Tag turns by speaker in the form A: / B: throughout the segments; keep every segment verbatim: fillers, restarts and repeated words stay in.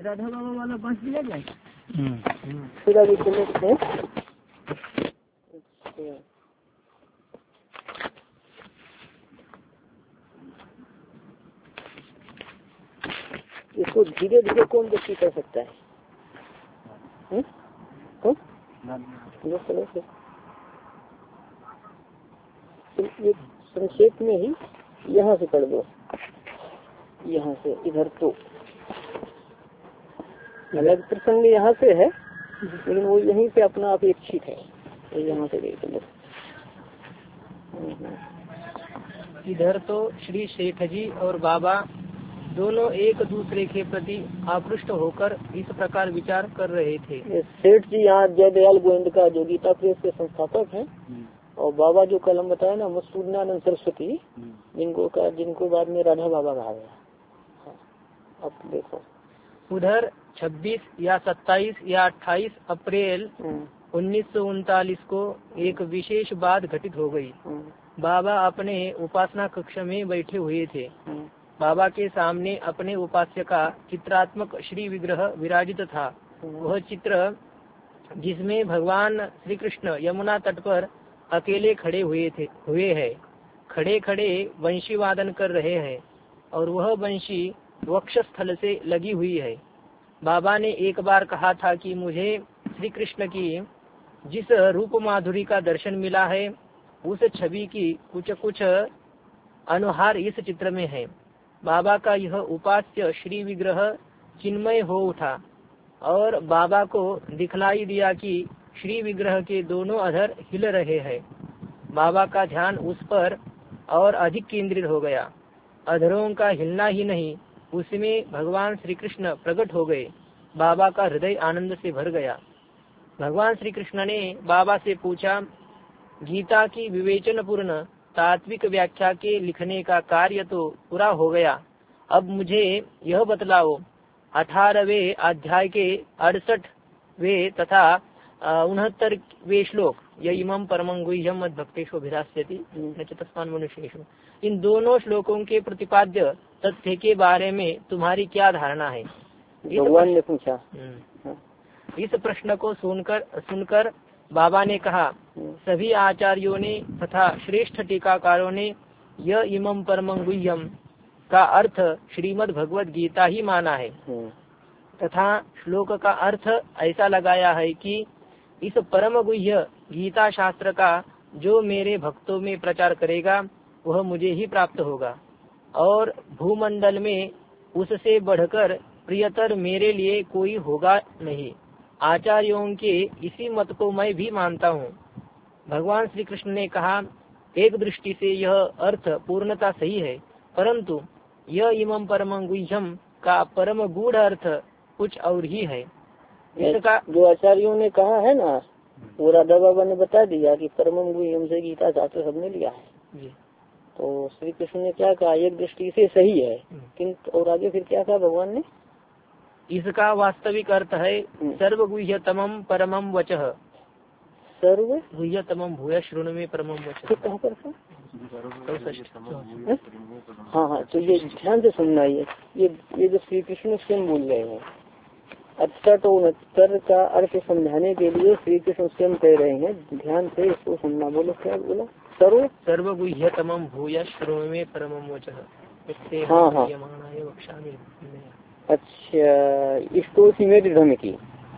A: राधा बाबा वाला बांट दिया जाए।
B: फिर अभी चले इसको धीरे धीरे कौन व्यक्ति कर सकता है? हम्म? तो? ये संक्षेप में ही यहाँ से कर दो, यहाँ से इधर तो अलग प्रसंग यहाँ से है लेकिन वो यहीं पे अपना अपेक्षित है, तो यहाँ से देख लो।
A: इधर तो श्री सेठ जी और बाबा दोनों एक दूसरे के प्रति आकृष्ट होकर इस प्रकार विचार कर रहे थे।
B: सेठ जी यहाँ जयदयाल गोविंद का जो गीता प्रेस के संस्थापक हैं, और बाबा जो कलम बताया ना मसूदनानंद सरस्वती, जिनको का जिनको बाद में राधा बाबा कहा गया। अब देखो
A: उधर छब्बीस या सत्ताईस या अट्ठाईस अप्रैल उन्नीस सौ उनतालीस को एक विशेष बात घटित हो गई। बाबा अपने उपासना कक्ष में बैठे हुए थे। बाबा के सामने अपने उपास्य का चित्रात्मक श्री विग्रह विराजित था। वह चित्र जिसमें भगवान श्री कृष्ण यमुना तट पर अकेले खड़े हुए थे हुए हैं, खड़े खड़े वंशी वादन कर रहे हैं और वह वंशी वक्षस्थल से लगी हुई है। बाबा ने एक बार कहा था कि मुझे श्री कृष्ण की जिस रूप माधुरी का दर्शन मिला है उस छवि की कुछ कुछ अनुहार इस चित्र में है। बाबा का यह उपास्य श्री विग्रह चिन्मय हो उठा और बाबा को दिखलाई दिया कि श्री विग्रह के दोनों अधर हिल रहे हैं। बाबा का ध्यान उस पर और अधिक केंद्रित हो गया। अधरों का हिलना ही नहीं, उसमें भगवान श्री कृष्ण प्रकट हो गए। बाबा का हृदय आनंद से भर गया। भगवान श्री कृष्ण ने बाबा से पूछा, गीता की विवेचन पूर्ण तात्विक व्याख्या के लिखने का कार्य तो पूरा हो गया, अब मुझे यह बतलाओ, अठारहवें अध्याय के अड़सठ वे तथा उनहत्तर वे श्लोक यह इमं परमं गुह्यम मद भक्तेषु अभिधास्यति न च तस्मान् मनुष्येषु, इन दोनों श्लोकों के प्रतिपाद्य तथ्य के बारे में तुम्हारी क्या धारणा है?
B: भगवान ने पूछा।
A: इस प्रश्न को सुनकर सुनकर बाबा ने कहा, सभी आचार्यों ने तथा श्रेष्ठ टीकाकारों ने यह इमं परमं गुह्यम का अर्थ श्रीमद् भगवद गीता ही माना है तथा श्लोक का अर्थ ऐसा लगाया है कि इस परम गुह्य गीता शास्त्र का जो मेरे भक्तों में प्रचार करेगा वह मुझे ही प्राप्त होगा और भूमंडल में उससे बढ़कर प्रियतर मेरे लिए कोई होगा नहीं। आचार्यों के इसी मत को मैं भी मानता हूँ। भगवान श्री कृष्ण ने कहा, एक दृष्टि से यह अर्थ पूर्णता सही है, परंतु यह इमं परमं गुह्यम का परम गूढ़ अर्थ कुछ और ही है। इसका
B: जो आचार्यों ने कहा है ना, वो राधा बाबा ने बता दिया कि परमं गुह्यम से गीता शास्त्र सबने लिया है जी। तो श्री कृष्ण ने क्या कहा, एक दृष्टि से सही है, किंतु और आगे फिर क्या कहा भगवान ने?
A: इसका वास्तविक अर्थ है सर्व गुह्यतमं परमं वचः,
B: सर्व
A: गुह्यतमं भूय शृणु में परमं वचः।
B: कहाँ पर था? हाँ हाँ, तो ये ध्यान से सुनना, ये ये ये जो श्री कृष्ण स्वयं बोल रहे हैं, अड़सठ और उनहत्तर का अर्थ समझाने के लिए श्री कृष्ण स्वयं कह रहे हैं, ध्यान से इसको सुनना। बोलो क्या बोला? सर्व
A: सर्व गुह्यतमं भूय शृणु में परमं वचः।
B: हाँ हाँ, अच्छा, इसको सीमे दृढ़ की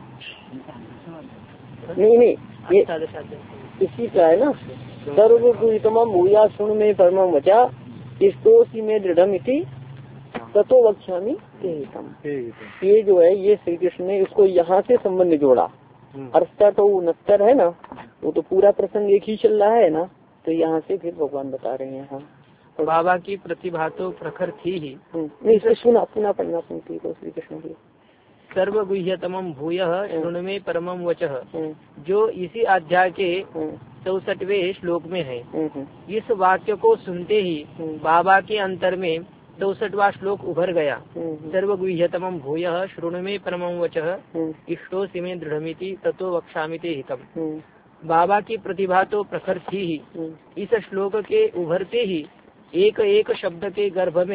B: नहीं नहीं ये इसी का है ना, सर्व गुह्यतमं भूया शृणु में परमं वचा, इसको सीमे दृढ़ ततो वक्ष्यामि तेहितम। ये जो है ये श्री कृष्ण ने इसको यहाँ से संबंध जोड़ा। अड़सठ और उनहत्तर है ना, वो तो पूरा प्रसंग एक ही चल रहा है ना, तो यहाँ से फिर भगवान बता रहे हैं। हाँ,
A: और बाबा की प्रतिभा तो प्रखर थी ही।
B: नहीं, इसे सुना पुनः पढ़ना सुनती तो श्री कृष्ण की
A: सर्व गुह्यतमं भूयः शृणु में परमं वचः, जो इसी अध्याय के चौसठवें श्लोक में है। इस वाक्य को सुनते ही बाबा के अंतर में चौसठवां श्लोक उभर गया। सर्व गुह्यतमं भूयः शृणु में परमं वचः, इष्टोऽसि मे दृढ़मिति ततो वक्ष्यामि ते हितम्। बाबा की प्रतिभा तो प्रखर थी ही। इस श्लोक के उभरते ही एक एक शब्द के गर्भ में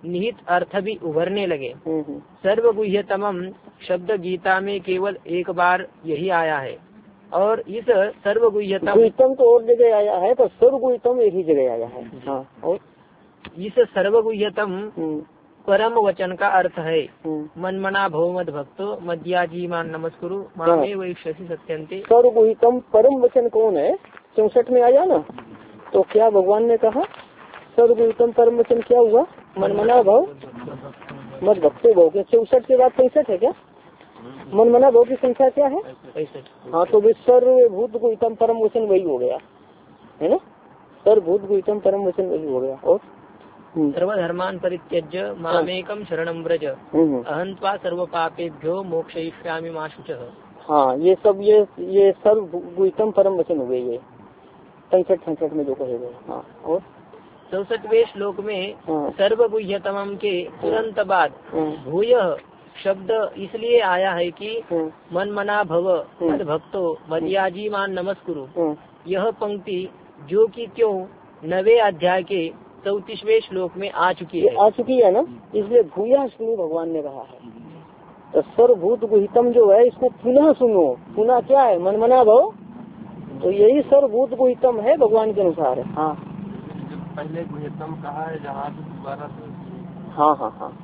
A: निहित अर्थ भी उभरने लगे। सर्वगुह्यतमम शब्द गीता में केवल एक बार यही आया है और इस सर्वगुह्यतम
B: गुह्यतम तो और जगह आया है, पर सर्वगुह्यतम एक ही जगह आया है। हाँ, और
A: इस सर्वगुह्यतम परम वचन का अर्थ है मनमना भव मद भक्तो मद्याजी मान नमस्कुरु मामे वैश्यसी सत्यंते।
B: सर्वगुह्यतम परम वचन कौन है? चौसठ में आया ना, तो क्या भगवान ने कहा सर्वगुह्यतम परम वचन क्या हुआ? मनमना भव मद भक्तो भव के चौसठ के बाद पैंसठ है क्या? मनमना भव की संख्या क्या है? हाँ, तो भी सर्वभूत गुह्यतम परम वचन वही हो गया है ना, सर्वभूत गुह्यतम परम वचन वही हो गया। और
A: सर्वधर्मान परित्यज्य मामेकम शरणम व्रज अहं त्वा सर्व पापेभ्यो मोक्षयिष्यामि मा शुचः।
B: हाँ, ये सब ये ये सर्वगुह्यतम परम वचन हुए ये पैंसठ पैंसठ में जो कहे गए। हाँ, और
A: चौसठवें श्लोक में सर्वगुह्यतमम के तुरंत बाद भूय शब्द इसलिए आया है कि मनमना भव मद भक्तो मद्याजी मान नमस्कुरु। यह पंक्ति जो कि क्यों नवे अध्याय के चौतीसवें श्लोक में आ चुकी है
B: आ चुकी है ना, इसलिए भूया सुनो भगवान ने कहा है। तो सर्वभूत गुह्यतम जो है इसको पुनः सुनो। पुनः क्या है? मनमना भव, तो यही सर्वभूत गुह्यतम है भगवान के अनुसार। हाँ,
C: पहले गुह्यतम कहा है जहाँ दोबारा।
B: हाँ हाँ हाँ,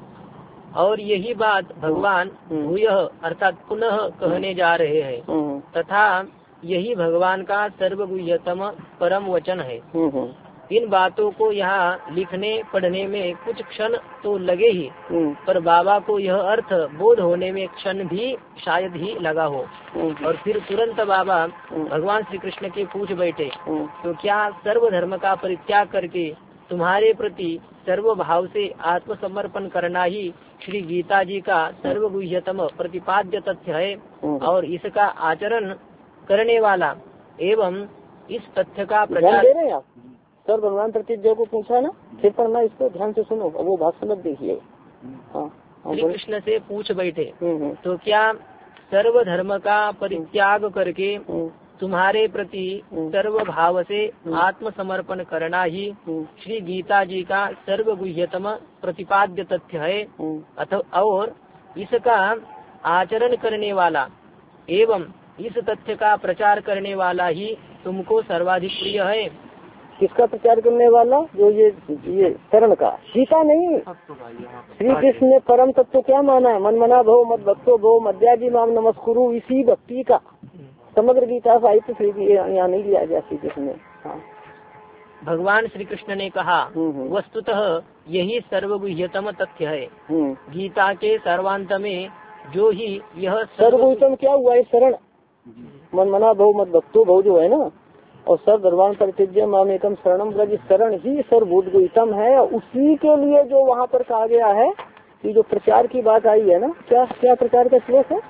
A: और यही बात भगवान भूयः अर्थात पुनः कहने जा रहे हैं तथा यही भगवान का सर्वगुह्यतम परम वचन है। इन बातों को यहाँ लिखने पढ़ने में कुछ क्षण तो लगे ही, पर बाबा को यह अर्थ बोध होने में क्षण भी शायद ही लगा हो। और फिर तुरंत बाबा भगवान श्री कृष्ण के पूछ बैठे, तो क्या सर्वधर्म का परित्याग करके तुम्हारे प्रति सर्व भाव से आत्मसमर्पण करना ही श्री गीता जी का सर्वगुह्यतम प्रतिपाद्य तथ्य है और इसका आचरण करने वाला एवं इस तथ्य का प्रचार।
B: दे रहे हैं आप सर भगवान प्रतिज्ञा को पूछा ना, फिर पढ़ना इसको ध्यान से सुनो, वो बात समझ देखिए। हाँ,
A: श्री कृष्ण से पूछ बैठे, तो क्या सर्वधर्म का परित्याग करके तुम्हारे प्रति सर्व भाव से आत्मसमर्पण करना ही श्री गीता जी का सर्वगुह्यतम प्रतिपाद्य तथ्य है अथवा और इसका आचरण करने वाला एवं इस तथ्य का प्रचार करने वाला ही तुमको सर्वाधिक प्रिय है।
B: किसका प्रचार करने वाला? जो ये ये शरण का, गीता नहीं, श्री कृष्ण ने परम तत्व क्या माना है? मनमना भव मद भक्तो भव मद्याजी माम नमस्कुरु, इसी भक्ति का समग्र गीता साहित्य श्री यहाँ नहीं लिया गया श्री कृष्ण ने। हाँ,
A: भगवान श्री कृष्ण ने कहा वस्तुतः यही सर्वगुह्यतम तथ्य है। गीता के सर्वांत में जो ही यह
B: सर्वगुह्यतम क्या हुआ है? शरण, मनमना भव मद भक्तो भव जो है ना, और सर्व धर्मान परित्यज्य माम एकम शरणम व्रज, शरण ही सर्वभूत गुह्यतम है। उसी के लिए जो वहाँ पर कहा गया है कि जो प्रचार की बात आई है ना, क्या क्या प्रचार का श्लोक है?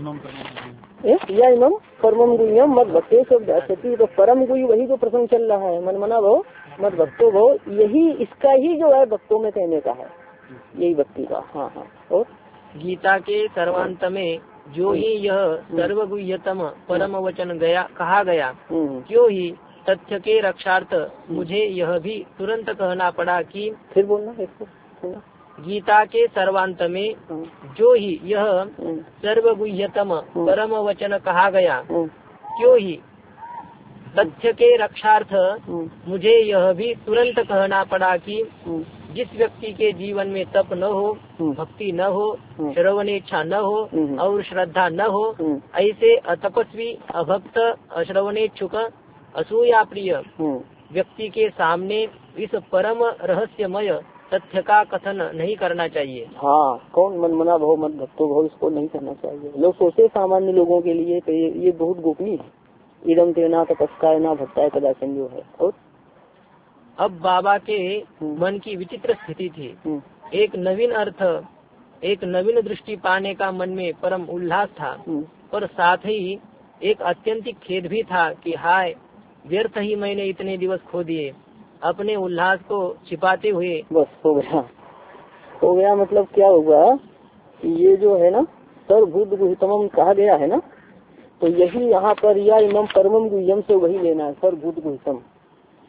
B: या इमम परमम गुह्यम मद भक्तो से, तो परम गुह्य वही जो प्रसंग चल रहा है, मनमना भव मद भक्तो भव, यही इसका ही जो है भक्तों में कहने का है, यही भक्ति का। हाँ हाँ, और
A: गीता के सर्वांत में जो ही यह सर्वगुह्यतम परम वचन गया कहा गया, क्यों ही तथ्य के रक्षार्थ मुझे यह भी तुरंत कहना पड़ा कि
B: फिर बोलना इसको।
A: गीता के सर्वांत में जो ही यह सर्वगुह्यतम परम वचन कहा गया, क्यों ही तथ्य के रक्षार्थ मुझे यह भी तुरंत कहना पड़ा कि जिस व्यक्ति के जीवन में तप न हो, भक्ति न हो, श्रवण इच्छा न हो और श्रद्धा न हो, ऐसे अतपस्वी अभक्त अश्रवणेच्छुक असूया प्रिय व्यक्ति के सामने इस परम रहस्यमय तथ्य का कथन नहीं करना चाहिए।
B: हाँ, कौन? मनमना भव मद भक्तो भव, इसको नहीं करना चाहिए। लोग सोचते सामान्य लोगों के लिए तो ये, ये बहुत गोपनीय है। इदम तेना तपस्काय ना भक्ताय कदा संजो है। और
A: अब बाबा के मन की विचित्र स्थिति थी। एक नवीन अर्थ, एक नवीन दृष्टि पाने का मन में परम उल्लास था, और साथ ही एक अत्यंतिक खेद भी था कि हाय, व्यर्थ ही मैंने इतने दिवस खो दिए। अपने उल्लास को छिपाते हुए
B: बस हो गया हो गया मतलब क्या हुआ कि ये जो है ना सर्वभूत गुह्यतमम कहा गया है ना, तो यही यहाँ पर या इमम परमम गुह्यम से वही लेना है, सर्वभूत गुह्यतम।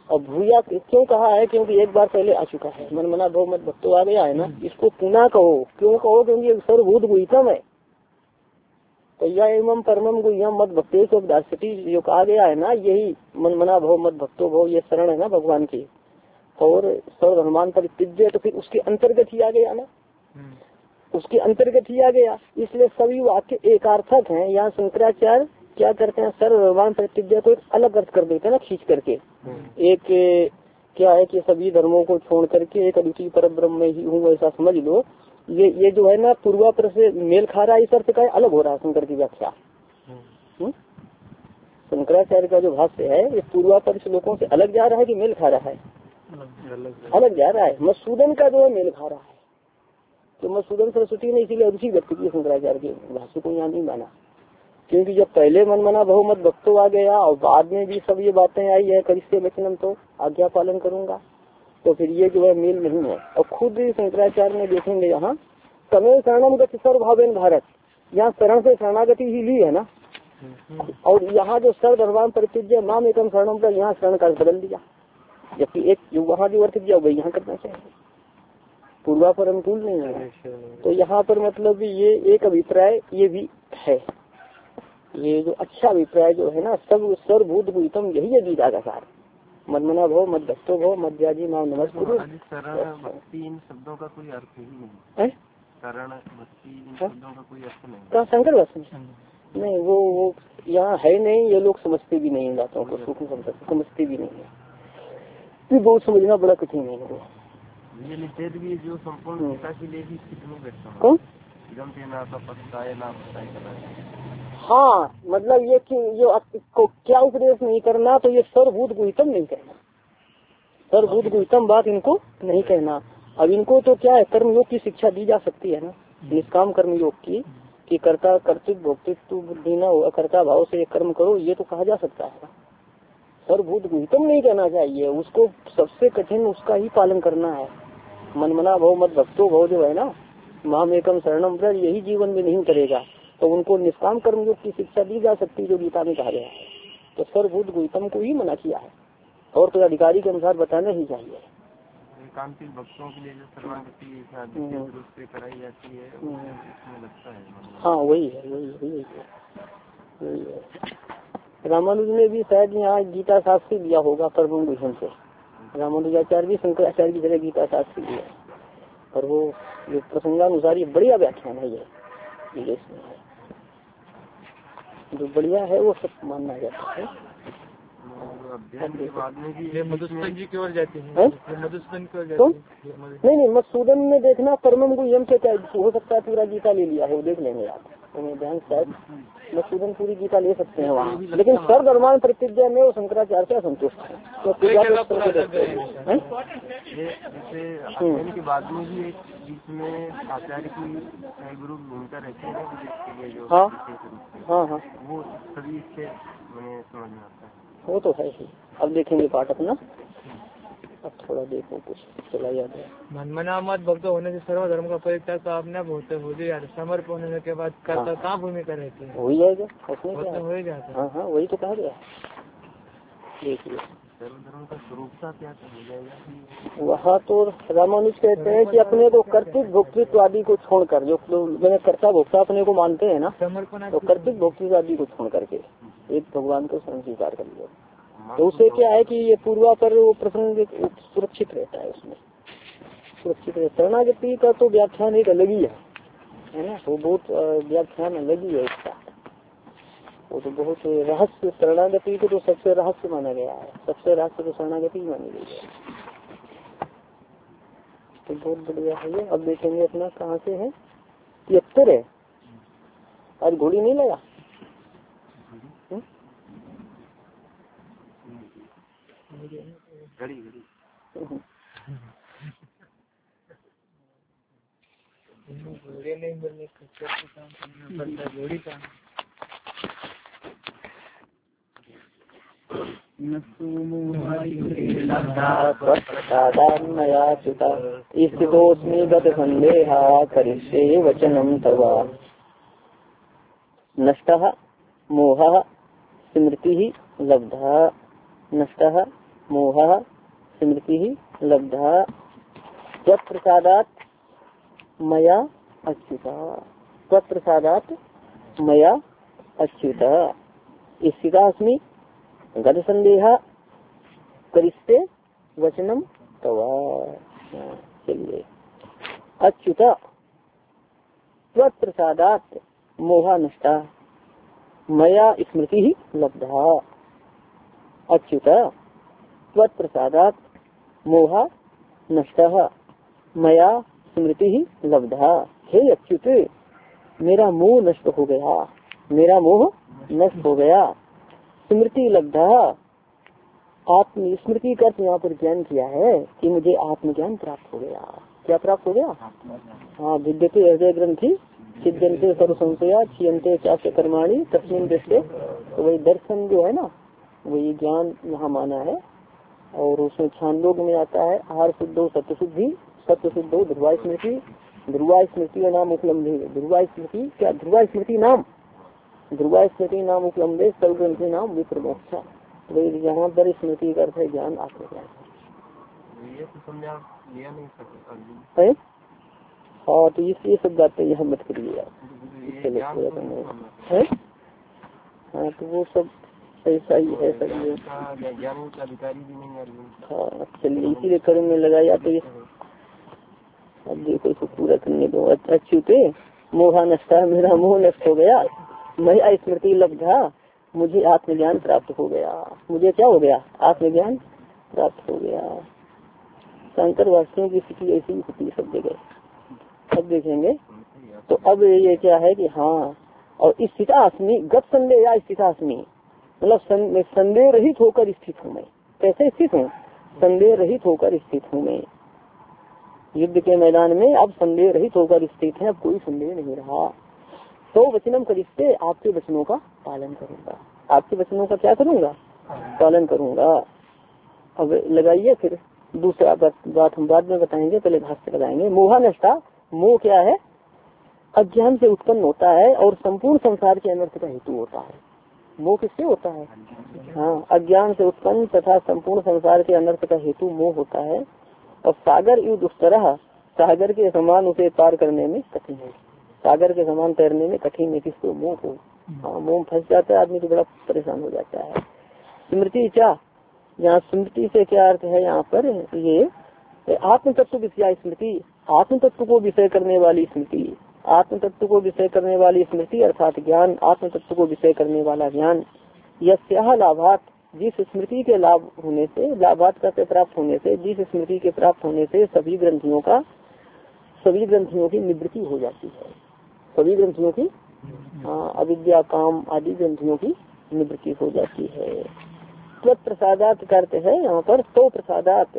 B: और भूया क्यों कहा है, क्योंकि एक बार पहले आ चुका है, मन मना भव मत भक्तो आ गया है ना, इसको पुनः कहो। क्यों कहो, क्योंकि सर्वभूत गुह्यतम है। तो यह एवं परमम गुह्यम मत भक्ते जो कहा गया है ना, यही मन मना भव मत भक्तो भव, ये शरण है ना भगवान की, और सर्व हनुमान परित्यज्य, तो फिर उसके अंतर्गत ही आ गया ना, उसके अंतर्गत ही आ गया। इसलिए सभी वाक्य एकार्थक हैं। यहाँ शंकराचार्य क्या करते हैं, सर्व भगवान परित्यज्य को एक अलग अर्थ कर देते हैं ना, खींच करके। एक क्या है कि सभी धर्मों को छोड़ करके एक अद्वितीय परब्रह्म में ही हूँ, ऐसा समझ लो। ये ये जो है ना पूर्वापर से मेल खा रहा है, इस अर्थ का अलग हो रहा है शंकर की व्याख्या। शंकराचार्य का जो भाष्य है ये पूर्वापर श्लोकों से अलग जा रहा है कि मेल खा रहा है, अलग जा रहा है। मधुसूदन का जो है मेल खा रहा है, तो मधुसूदन सरस्वती ने इसीलिए रुचि व्यक्त की शंकराचार्य के भाष्य को यहाँ नहीं माना, क्योंकि जब पहले मन मना बहु मत भक्तो आ गया और बाद में भी सब ये बातें आई है करिष्ये वचनम, तो आज्ञा पालन करूंगा, तो फिर ये जो है मेल नहीं है। और खुद शंकराचार्य ने देखेंगे यहाँ तमेव शरणम गति सर्वभावेन भारत, यहाँ शरण से शरणागति ही ली है ना, और यहाँ जो सर्व भगवान परित्यज्य नाम एकम शरणम का यहाँ शरण का बदल दिया, जबकि एक जो वहाँ जो अर्थ दिया वही यहाँ करना चाहिए, पूर्वा पर अनुकूल नहीं है। तो यहाँ पर मतलब ये एक अभिप्राय ये भी है, ये जो अच्छा अभिप्राय जो है ना, सब सर्वभूत गुह्यतम यही है गीता का सार। मनमना भव मत भक्तो भव मत व्याजी मां नमस्कुरु।
C: शरण भक्ति इन शब्दों का कोई अर्थ ही नहीं है, शरण भक्ति इन शब्दों का कोई अर्थ नहीं है।
B: शंकर वचन नहीं, वो वो यहाँ है नहीं, ये लोग समझते भी नहीं बातों को, सूक्ष्म समझते भी नहीं है, तो बहुत समझना बड़ा कठिन है। वो
C: ये निषेध भी जो संपूर्ण गीता के लिए भी कितने बैठता
B: कौन
C: ना पता है ना पता है।
B: हाँ, मतलब ये कि जो आपको क्या उपदेश नहीं करना, तो ये सर्वभूत गुह्यतम नहीं कहना, सर्वभूत गुह्यतम बात इनको नहीं कहना। अब इनको तो क्या है, कर्मयोग की शिक्षा दी जा सकती है ना, निष्काम कर्मयोग की, कि कर्ता कर्तृत्व भोक्तृत्व बुद्धि न हो, कर्ता भाव से कर्म करो, ये तो कहा जा सकता है। सर्वभूत गुह्यतम नहीं कहना चाहिए, उसको सबसे कठिन उसका ही पालन करना है। मनमना भव मत भक्तो भव जो है ना, माम एकम शरणम व्रज, यही जीवन में नहीं करेगा तो उनको निष्काम कर्मयोग की शिक्षा दी जा सकती है, जो गीता में कहा गया है। तो सर्वभूत गुह्यतम को ही मना किया है, और तो अधिकारी के अनुसार बताना ही चाहिए।
C: एकांतिक भक्तों के लिए जो शरणागति रूप से कराई जाती है उसमें लगता है।
B: हाँ वही है, वही वही वही है। रामानुज ने भी शायद यहाँ गीता शास्त्री दिया होगा परम भूषण से, रामानुजाचार्य भी शंकराचार्य की तरह गीता शास्त्री दिया, और वो जो प्रसंगानुसार ये बढ़िया व्याख्यान है, ये विदेश में है जो बढ़िया है वो सब मानना जाता है।
A: मधुसूदन जी की ओर जाती है, मधुसूदन की ओर जाती है।
B: नहीं नहीं, मधुसूदन में देखना परमम गुह्यम से क्या हो सकता है, पूरा गीता ले लिया है, वो देख लेंगे आप, तो ध्यान शायद मधुसूदन पूरी गीता ले सकते हैं वहाँ, लेकिन सर्व धर्मान प्रतिज्ञा में वो शंकराचार्य से असंतुष्ट है, तो पूजा
C: के बाद में भी एक बीच में आचार्य की गुरु भूमिका रहती है।
B: हाँ हाँ हाँ,
C: वो सभी इससे मैंने समझ में आता है,
B: वो तो है ही। अब देखेंगे पाठ अपना, अब थोड़ा देखो कुछ चला याद है।
A: मनमना मत भक्त होने से सर्वधर्म का परित्याग तो आपने होते हो जाए, समर्पण होने के बाद कर्ता कहाँ भूमिका रहती है,
B: हो ही जाएगा, उसमें क्या
A: हो ही जाता है।
B: हाँ हाँ, वही तो कहा गया। देखिए
C: सर्वधर्म का स्वरूप का क्या हो जाएगा,
B: वहाँ तो रामानुज कहते हैं कि अपने को कर्तृत्व भोक्तृत्व आदि को छोड़कर, जो मैंने कर्ता भोक्ता अपने को मानते हैं ना, तो कर्तृत्व भोक्तृत्व आदि को छोड़ करके एक भगवान को स्वयं स्वीकार कर लिया, तो उससे क्या है कि ये पूर्वा पर वो प्रसंग सुरक्षित रहता है, उसमें सुरक्षित रहता है। शरणागति का तो व्याख्यान एक अलग ही है, है ना, वो बहुत व्याख्यान अलग ही है इसका, वो तो बहुत रहस्य, शरणागति को तो सबसे रहस्य माना गया है, सबसे रहस्य तो शरणागति ही मानी गई है, तो बहुत बढ़िया है ये। अब देखेंगे अपना कहाँ से है, तिहत्तर है, आज घोड़ी नहीं लगा,
C: घड़ी घड़ी
A: नहीं मिलने का घोड़ी का
B: स्थितोस्मि गत संदेहा करिष्ये वचनम तवा। नष्टः मोहः स्मृतिः लब्धः, नष्टः मोह स्मृति ही लब्धा त्वत्प्रसादात् मया अच्युता त्वत्प्रसादात् मया अच्युता स्थितास्मि गत संदेहा करिष्ये वचनम तवा। चलिए अच्युता त्वत्प्रसादात् मोहा नष्टा मया स्मृति ही लब्धा। अच्युता त्वत्प्रसादात् मोहा नष्टा मया स्मृति ही लब्धा। हे अच्युत मेरा मोह नष्ट हो गया, मेरा मोह नष्ट हो गया। स्मृति लब्धा आत्म स्मृति का यहाँ पर ज्ञान किया है कि मुझे आत्मज्ञान प्राप्त हो गया। क्या प्राप्त हो गया? हाँ विद्यते हृदय ग्रंथि सिद्धंते सर्व संशया क्षीयंते चास्य कर्माणि तस्मिन् दृष्टे। तो वही दर्शन जो है ना वही ज्ञान यहाँ माना है। और उसमें छांदोग में आता है आहार शुद्धो सत्य शुद्धि सत्य शुद्धो ध्रुवा स्मृति ध्रुवा स्मृति नाम उपलब्धि। ध्रुवा स्मृति क्या? ध्रुवा स्मृति नाम ध्रुवा स्मृति नाम उपलब्धे सर्वग्रंथि नाम विप्रमोक्षा। वही यहाँ पर स्मृति का अर्थ है ज्ञान आत्मज्ञान है। हाँ तो ये सब बातें यहाँ मत करिए आप। हाँ तो वो सब ऐसा ही है सब ये। हाँ चलिए इसीलिए कर्म में लगाया तो ये अब देखो इसको पूरा करने दो। अच्युते मोहा नष्टा मेरा मोह नष्ट हो गया मैं स्मृति लब्धा मुझे आत्मज्ञान प्राप्त हो गया। मुझे क्या हो गया? आत्मज्ञान प्राप्त हो गया। शंकर वासियों की स्थिति ऐसी होती है सब जगह। अब देखेंगे तो अब ये क्या है कि हाँ और स्थितास्मि गत संदेह या स्थितास्मि मतलब संदेह रहित होकर स्थित हूँ मैं। कैसे स्थित हूँ? संदेह रहित होकर स्थित हूँ मैं। युद्ध के मैदान में अब संदेह रहित होकर स्थित है, अब कोई संदेह नहीं रहा। तो वचनम करिष्ये आपके वचनों का पालन करूंगा। आपके वचनों का क्या करूंगा? पालन करूंगा। अब लगाइए फिर दूसरा बात, बात हम बाद में बताएंगे, पहले भाष्य लगाएंगे। मोहा नष्टा मोह क्या है? अज्ञान से उत्पन्न होता है और संपूर्ण संसार के अनर्थ का हेतु होता है। मोह किससे होता है? हाँ अज्ञान से उत्पन्न तथा संपूर्ण संसार के अनर्थ का हेतु मोह होता है। और सागर युद्ध उस तरह सागर के समान उसे पार करने में कठिन है। सागर के समान तैरने में कठिन है किसको? मोह को। हाँ मोह फंस जाता है आदमी तो बड़ा परेशान हो जाता है। स्मृति क्या? यहाँ स्मृति से क्या अर्थ है? यहाँ पर ये आत्म तत्व विषय स्मृति, आत्म तत्व को विषय करने वाली स्मृति, आत्म तत्व को विषय करने वाली स्मृति अर्थात ज्ञान, आत्म तत्व को विषय करने वाला ज्ञान। यस्याह लाभात जिस स्मृति के लाभ होने से, लाभात का से प्राप्त होने से, जिस स्मृति के प्राप्त होने से सभी ग्रंथियों का सभी ग्रंथियों की निवृत्ति हो जाती है। सभी ग्रंथियों की हाँ अविद्या काम आदि ग्रंथियों की निवृत्ति हो जाती है। त्वत् प्रसादात करते हैं यहाँ पर तो प्रसादात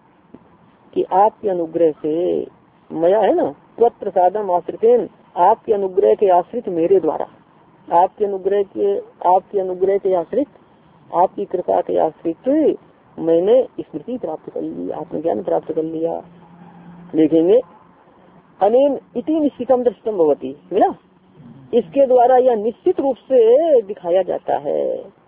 B: कि आपके अनुग्रह से, मया है ना त्वत् प्रसादम आश्रितेन आपके अनुग्रह के आश्रित मेरे द्वारा, आपके अनुग्रह के आपके अनुग्रह के आश्रित आपकी कृपा के आश्रित मैंने स्मृति प्राप्त कर ली, आत्मज्ञान प्राप्त कर लिया। देखेंगे अनेन इति निश्चितम दृष्टम भवति मिला, इसके द्वारा यह निश्चित रूप से दिखाया जाता है,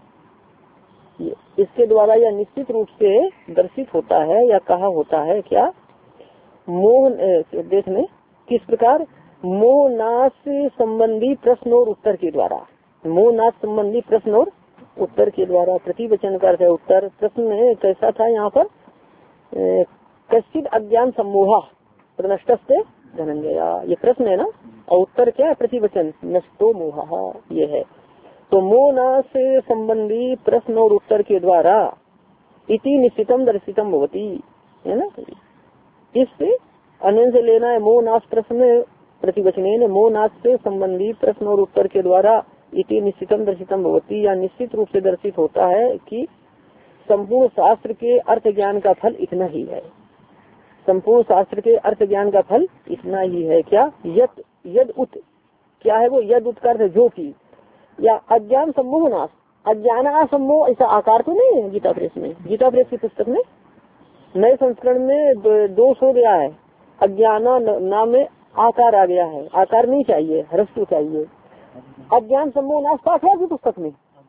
B: इसके द्वारा यह निश्चित रूप से दर्शित होता है या कहा होता है। क्या? मोह देखने किस प्रकार? मोहनाश संबंधी प्रश्न और उत्तर के द्वारा, मोहनाश संबंधी प्रश्न और उत्तर के द्वारा। प्रतिवचन का अर्थ है उत्तर। प्रश्न कैसा था यहाँ पर? कश्चित अज्ञान सम्मोहा प्रनष्ट से धनंजया, ये प्रश्न है ना। और उत्तर क्या है? प्रतिवचन नष्टो मोहा, ये है। तो मोहनाश संबंधी प्रश्न और उत्तर के द्वारा इति निश्चितम दर्शितम भवति है ना। इससे अनंत से लेना है मोहनाश प्रश्न प्रतिवचन, मोहनाश से संबंधी प्रश्न और उत्तर के द्वारा इति निश्चितम दर्शितम भवति या निश्चित रूप से दर्शित होता है कि संपूर्ण शास्त्र के अर्थ ज्ञान का फल इतना ही है। संपूर्ण शास्त्र के अर्थ ज्ञान का फल इतना ही है। क्या? यद यद उत क्या है वो? यद उत का अर्थ जो की, या अज्ञान सम्मोह नाश, अज्ञान सम्मोह ऐसा आकार तो नहीं है गीता प्रेस में। गीता प्रेस की पुस्तक में नए संस्करण में दोष हो गया है, अज्ञान नाम में आकार आ गया है। आकार नहीं चाहिए, ह्रस्व चाहिए। अज्ञान सम्मोह नाश पाठ है की पुस्तक में?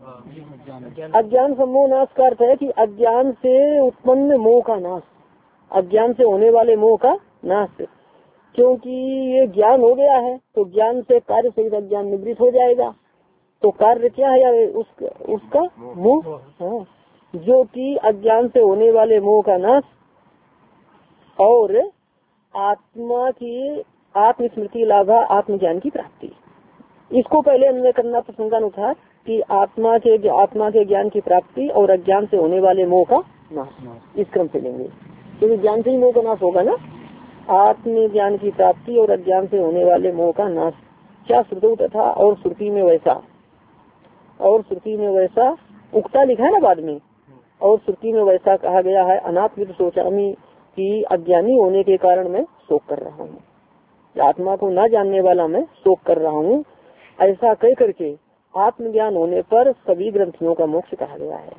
B: अज्ञान सम्मोह नाश का अर्थ है कि अज्ञान से उत्पन्न मोह का नाश, अज्ञान से होने वाले मोह का नाश। क्योंकि ये ज्ञान हो गया है तो ज्ञान से कार्य सहित अज्ञान निवृत्त हो जाएगा। तो कार्य क्या है या उस, उसका मोह, हाँ, जो कि अज्ञान से होने वाले मोह का नाश और आत्मा की आत्मस्मृति लाभा आत्मज्ञान की प्राप्ति। इसको पहले अन्वय करना प्रसंगानुसार कि आत्मा के आत्मा के ज्ञान की प्राप्ति और अज्ञान से होने वाले मोह का नाश, इस क्रम से लेंगे। क्योंकि तो ज्ञान से ही मोह का नाश होगा ना। आत्मज्ञान की प्राप्ति और अज्ञान से होने वाले मोह का नाश। क्या श्रुतौ तथा और श्रुति में वैसा, और श्रुति में वैसा उक्ता लिखा है ना बाद में, और श्रुति में वैसा कहा गया है। अनात्मित सोचामी कि अज्ञानी होने के कारण मैं शोक कर रहा हूँ, आत्मा को न जानने वाला मैं शोक कर रहा हूँ। ऐसा कह करके आत्मज्ञान होने पर सभी ग्रंथियों का मोक्ष कहा गया है।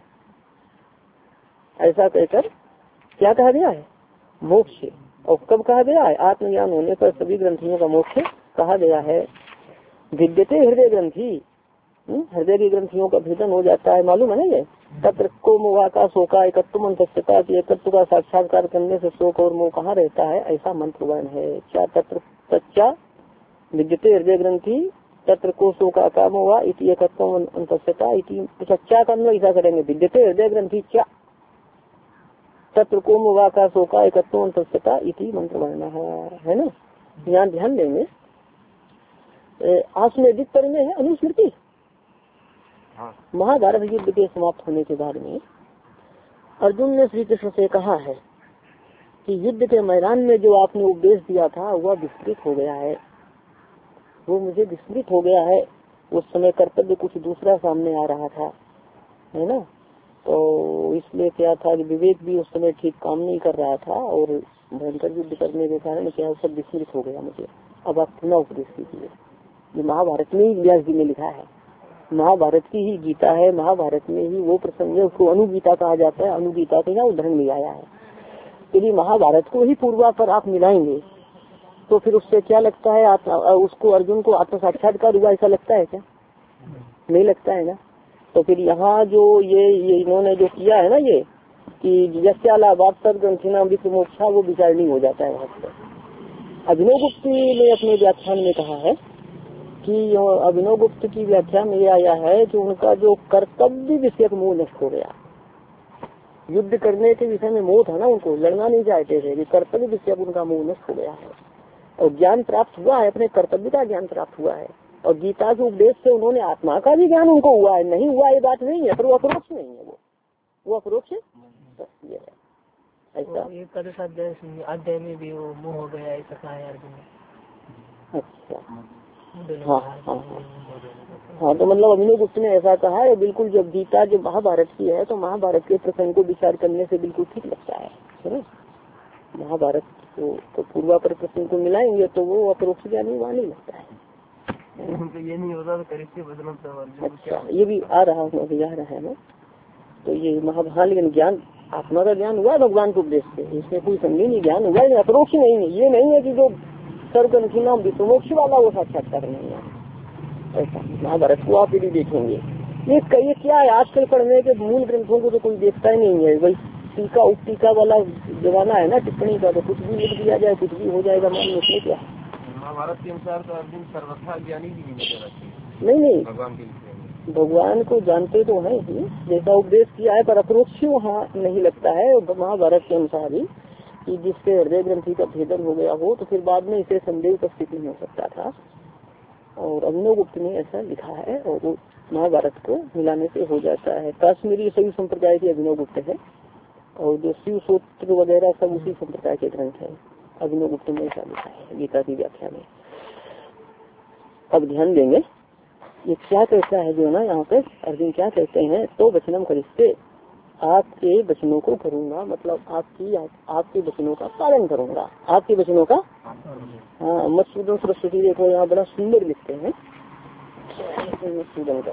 B: ऐसा कहकर क्या कहा गया है? मोक्ष। और कब कहा गया है? आत्मज्ञान होने पर सभी ग्रंथियों का मोक्ष कहा गया है। विद्यते हृदय ग्रंथि, हृदय की ग्रंथियों का भेदन हो जाता है, मालूम है ना। ये तत्र को मोह का शोका एकत्व अंतस्यता की एकत्व का साक्षात्कार करने से शोक और मोह कहाँ रहता है, ऐसा मंत्र वर्ण है। क्या तत्र तच्चा विद्यते हृदय ग्रंथि तत्र को शोका काम हुआ इति एकत्व अंतस्यता इति। सच्चा का अन्वय ऐसा करेंगे, विद्यते हृदय ग्रंथि क्या तत्र को मोह का शोका एकत्व अंतस्यता इति मंत्र वर्ण है ना। यहाँ ध्यान देंगे। आसमेधिक पर में है अनुस्मृति। महाभारत युद्ध के समाप्त होने के बाद में अर्जुन ने श्री कृष्ण से कहा है कि युद्ध के मैदान में जो आपने उपदेश दिया था वह विस्मृत हो गया है, वो मुझे विस्मृत हो गया है। उस समय कर्तव्य कुछ दूसरा सामने आ रहा था, है ना। तो इसलिए क्या था कि विवेक भी उस समय ठीक काम नहीं कर रहा था और भयंकर युद्ध करने के कारण क्या सब विस्मृत हो गया मुझे। अब आप पुनः उपदेश कीजिए। ये महाभारत में ही व्यास जी ने लिखा है, महाभारत की ही गीता है, महाभारत में ही वो प्रसंग है, उसको अनुगीता कहा जाता है। अनुगीता के यहाँ उदाहरण में आया है। यदि महाभारत को ही पूर्वा पर आप मिलाएंगे तो फिर उससे क्या लगता है, आप उसको अर्जुन को आत्म साक्षात्कार हुआ ऐसा लगता है क्या? नहीं लगता है ना। तो फिर यहाँ जो ये, ये इन्होंने जो किया है ना, ये कि जस्यालाभाव ग्रंथिना विप्रमोक्षा, वो विचार नहीं हो जाता है वहाँ पर। अभिनव गुप्त ने अपने व्याख्यान में कहा है कि अभिनव गुप्त की व्याख्या में यह आया है कि उनका जो कर्तव्य विषयक मोह नष्ट हो गया। युद्ध करने के विषय में मोह था ना, उनको लड़ना नहीं चाहते थे, कि कर्तव्य विषयक उनका मोह नष्ट हो गया है और ज्ञान प्राप्त हुआ है, अपने कर्तव्य का ज्ञान प्राप्त हुआ है। और गीता के उपदेश से उन्होंने आत्मा का भी ज्ञान उनको हुआ है। नहीं हुआ ये बात नहीं है, पर वो अप्रोक्ष नहीं है, वो वो अप्रोक्ष है ऐसा।
A: अध्याय में भी वो मोह हो गया ऐसा कहा है अर्जुन ने।
B: अच्छा हाँ हाँ हाँ तो मतलब अभिनव गुप्त ने ऐसा कहा है। बिल्कुल जब गीता जब महाभारत की है तो महाभारत के प्रसंग को विचार करने से बिल्कुल ठीक लगता है, है ना। महाभारत को तो पूर्वा पर प्रसंग को मिलाएंगे तो वो अपरोक्ष ज्ञानी वहाँ नहीं लगता है।
C: ये नहीं होता तो करिश्ते बदलम।
B: अच्छा ये भी आ रहा हूँ, अभी आ रहा है ना। तो ये महाभारत लेकिन ज्ञान आत्मा का ज्ञान हुआ भगवान के उपदेश से, इसमें कोई संदेह नहीं, ज्ञान हुआ है, अपरोक्ष नहीं है। ये नहीं है कि जो सर्वग्रंथि नाम विप्रमोक्ष वाला वो साक्षात्कार नहीं है ऐसा। महाभारत को आप यदि देखेंगे ये कई क्या है, आजकल पढ़ने के मूल ग्रंथों को तो कोई देखता ही नहीं है। वही टीका उपटीका वाला जमाना है ना, टिप्पणी का, तो कुछ भी लिख दिया जाए कुछ भी हो जाएगा मान लो। क्या
C: महाभारत के अनुसार तो अर्जुन सर्वथा ज्ञानी भी
B: नहीं नहीं
C: भगवान के
B: भगवान को जानते तो है ही, जैसा उपदेश किया है, पर अप्रोक्ष वहाँ नहीं लगता है महाभारत के अनुसार ही कि जिससे हृदय ग्रंथि का भेदन हो गया हो तो फिर बाद में इसे संदेह उपस्थित नहीं हो सकता था। और अभिनव गुप्त ने ऐसा लिखा है और वो महाभारत को मिलाने से हो जाता है। काश्मीरी सभी संप्रदाय के अभिनव गुप्त है और जो शिव सूत्र वगैरह सब उसी संप्रदाय के ग्रंथ है। अभिनव गुप्त ने ऐसा लिखा है गीता की व्याख्या में। अब ध्यान देंगे ये क्या कहता है जो ना यहाँ पे अर्जुन क्या कहते हैं, तो वचनम करिष्ये, आपके वचनों को करूंगा, मतलब आपकी आप, आपके वचनों का पालन करूंगा, आपके वचनों का। हाँ मधुसूदन सरस्वती देखो यहाँ बड़ा सुंदर लिखते हैं मधुसूदन का।